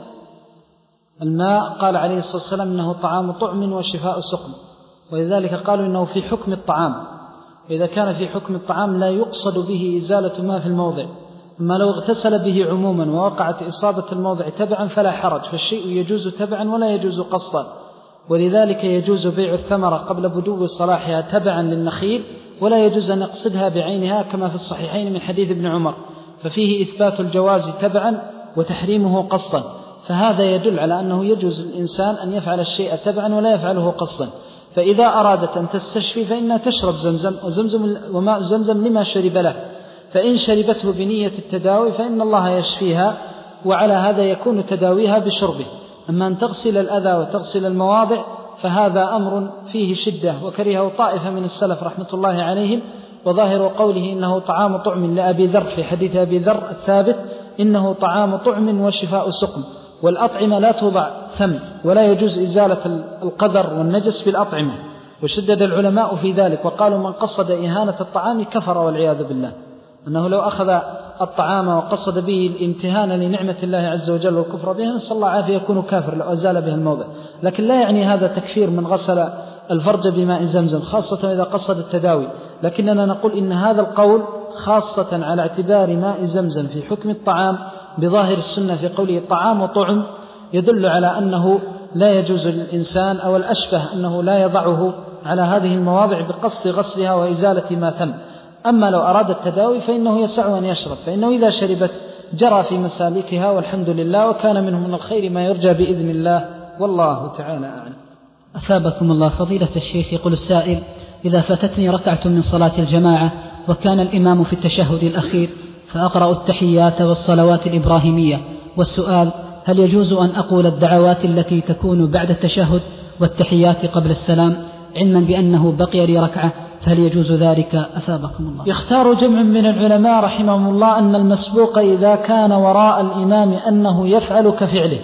الماء قال عليه الصلاة والسلام إنه طعام طعم وشفاء سقم، ولذلك قالوا إنه في حكم الطعام، وإذا كان في حكم الطعام لا يقصد به إزالة ما في الموضع. أما لو اغتسل به عموما ووقعت إصابة الموضع تبعا فلا حرج، فالشيء يجوز تبعا ولا يجوز قصدا، ولذلك يجوز بيع الثمرة قبل بدو صلاحها تبعا للنخيل، ولا يجوز أن يقصدها بعينها كما في الصحيحين من حديث ابن عمر، ففيه إثبات الجواز تبعا وتحريمه قصدا، فهذا يدل على أنه يجوز الإنسان أن يفعل الشيء تبعا ولا يفعله قصدا. فإذا أرادت أن تستشفي فإنها تشرب زمزم، وزمزم وماء زمزم لما شرب له، فإن شربته بنية التداوي فإن الله يشفيها، وعلى هذا يكون تداويها بشربه. أما أن تغسل الأذى وتغسل المواضع فهذا أمر فيه شدة، وكرهه طائفة من السلف رحمة الله عليهم، وظاهر قوله إنه طعام طعم لأبي ذر في حديث أبي ذر الثابت إنه طعام طعم وشفاء سقم، والأطعمة لا توضع ثم، ولا يجوز إزالة القدر والنجس بالأطعمة، وشدد العلماء في ذلك، وقالوا من قصد إهانة الطعام كفر والعياذ بالله، أنه لو أخذ الطعام وقصد به الامتهان لنعمة الله عز وجل والكفر بها نسأل الله عافية يكون كافر لو أزال به الموضع. لكن لا يعني هذا تكفير من غسل الفرج بماء زمزم، خاصة إذا قصد التداوي، لكننا نقول إن هذا القول خاصة على اعتبار ماء زمزم في حكم الطعام بظاهر السنة في قوله طعام وطعم، يدل على أنه لا يجوز للإنسان، أو الأشبه أنه لا يضعه على هذه المواضع بقصد غسلها وإزالة ما ثم. أما لو أراد التداوي فإنه يسع أن يشرب، فإنه إذا شربت جرى في مسالكها والحمد لله، وكان منه من الخير ما يرجى بإذن الله، والله تعالى أعلم. أثابكم الله. فضيلة الشيخ، يقول السائل: إذا فاتتني ركعة من صلاة الجماعة وكان الإمام في التشهد الأخير فأقرأ التحيات والصلوات الإبراهيمية، والسؤال: هل يجوز أن أقول الدعوات التي تكون بعد التشهد والتحيات قبل السلام علما بأنه بقي لي ركعة، فهل يجوز ذلك؟ أثابكم الله. يختار جمع من العلماء رحمهم الله أن المسبوق إذا كان وراء الإمام أنه يفعل كفعله،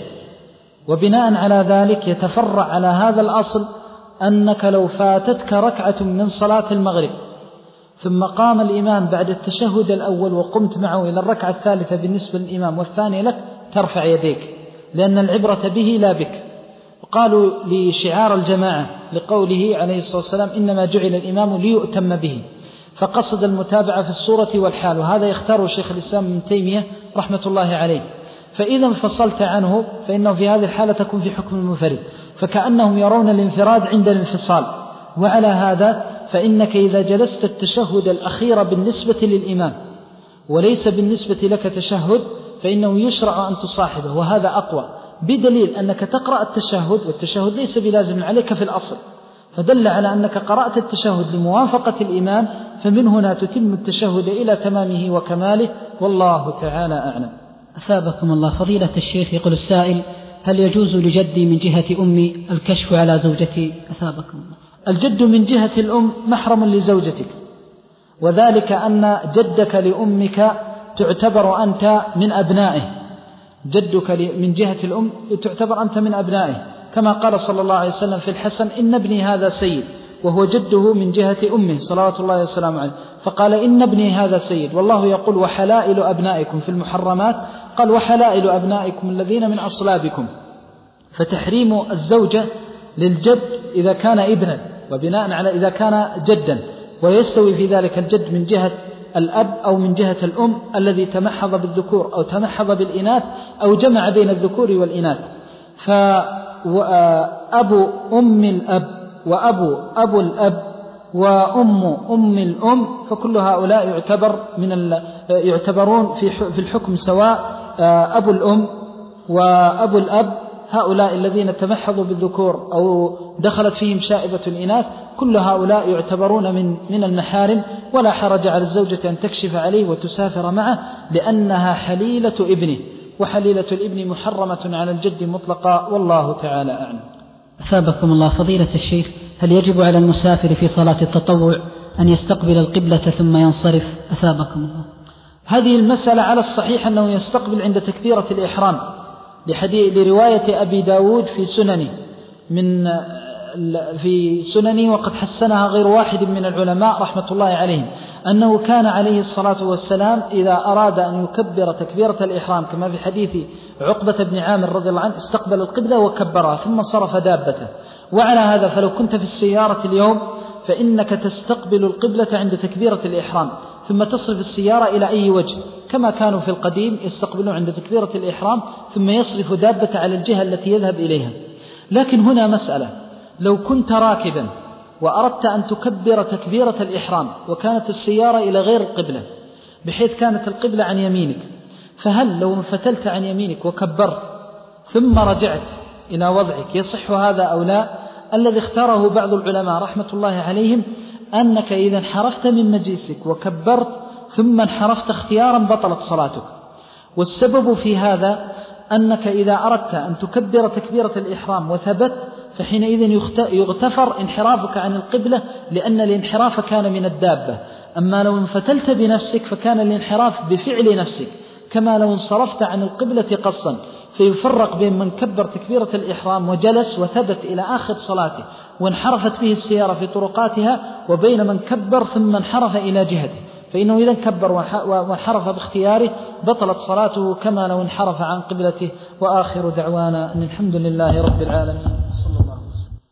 وبناء على ذلك يتفرع على هذا الأصل أنك لو فاتتك ركعة من صلاة المغرب ثم قام الإمام بعد التشهد الأول وقمت معه إلى الركعة الثالثة بالنسبة للإمام والثانية لك، ترفع يديك لأن العبرة به لا بك. وقالوا لشعار الجماعة لقوله عليه الصلاة والسلام إنما جعل الإمام ليؤتم به، فقصد المتابعة في الصورة والحال، وهذا يختاره شيخ الإسلام ابن تيمية رحمة الله عليه. فإذا انفصلت عنه فإنه في هذه الحالة تكون في حكم المنفرد، فكأنهم يرون الانفراد عند الانفصال. وعلى هذا فإنك إذا جلست التشهد الأخير بالنسبة للإمام وليس بالنسبة لك تشهد فإنه يشرع أن تصاحبه، وهذا أقوى، بدليل أنك تقرأ التشهد والتشهد ليس بلازم عليك في الأصل، فدل على أنك قرأت التشهد لموافقة الإمام، فمن هنا تتم التشهد إلى تمامه وكماله، والله تعالى أعلم. أثابكم الله. فضيلة الشيخ يقول السائل: هل يجوز لجدي من جهة أمي الكشف على زوجتي؟ أثابكم الله. الجد من جهة الأم محرم لزوجتك، وذلك أن جدك لأمك تعتبر أنت من أبنائه، جدك من جهة الأم تعتبر أنت من أبنائه، كما قال صلى الله عليه وسلم في الحسن: إن ابني هذا سيد، وهو جده من جهة أمه صلوات الله وسلامه عليه، فقال: إن ابني هذا سيد. والله يقول: وحلائل أبنائكم في المحرمات، قال: وحلائل أبنائكم الذين من أصلابكم. فتحريم الزوجة للجد إذا كان ابنا، وبناء على إذا كان جدا، ويستوي في ذلك الجد من جهة الأب أو من جهة الأم الذي تمحض بالذكور أو تمحض بالإناث أو جمع بين الذكور والإناث. فأبو أم الأب وأبو أبو الأب وأم أم الأم، فكل هؤلاء يعتبر من يعتبرون في الحكم سواء. أبو الأم وأبو الأب هؤلاء الذين تمحضوا بالذكور أو دخلت فيهم شائبة الإناث، كل هؤلاء يعتبرون من من المحارم، ولا حرج على الزوجة أن تكشف عليه وتسافر معه، لأنها حليلة ابنه، وحليلة الابن محرمة على الجد مطلقا، والله تعالى أعلم. أثابكم الله. فضيلة الشيخ: هل يجب على المسافر في صلاة التطوع أن يستقبل القبلة ثم ينصرف؟ أثابكم الله. هذه المسألة على الصحيح أنه يستقبل عند تكبيرة الإحرام، لحديث لرواية أبي داود في سننه من في سننه وقد حسنها غير واحد من العلماء رحمة الله عليهم، أنه كان عليه الصلاة والسلام إذا أراد أن يكبر تكبيرة الإحرام كما في حديث عقبة بن عامر رضي الله عنه استقبل القبلة وكبرها ثم صرف دابته. وعلى هذا فلو كنت في السيارة اليوم فإنك تستقبل القبلة عند تكبيرة الإحرام ثم تصرف السيارة إلى أي وجه، كما كانوا في القديم يستقبلون عند تكبيرة الإحرام ثم يصرف دابة على الجهة التي يذهب إليها. لكن هنا مسألة: لو كنت راكبا وأردت أن تكبر تكبيرة الإحرام وكانت السيارة إلى غير القبلة بحيث كانت القبلة عن يمينك، فهل لو انفتلت عن يمينك وكبرت ثم رجعت إلى وضعك يصح هذا أو لا؟ الذي اختاره بعض العلماء رحمة الله عليهم أنك إذا انحرفت من مجلسك وكبرت ثم انحرفت اختيارا بطلت صلاتك. والسبب في هذا أنك إذا أردت أن تكبر تكبيرة الإحرام وثبت فحينئذ يغتفر انحرافك عن القبلة، لأن الانحراف كان من الدابة. أما لو انفتلت بنفسك فكان الانحراف بفعل نفسك، كما لو انصرفت عن القبلة قصا. فيفرق بين من كبر تكبيرة الإحرام وجلس وثبت إلى آخر صلاته وانحرفت به السيارة في طرقاتها، وبين من كبر ثم انحرف إلى جهته، فإنه إذا كبر وانحرف باختياره بطلت صلاته كما لو انحرف عن قبلته. وآخر دعوانا أن الحمد لله رب العالمين.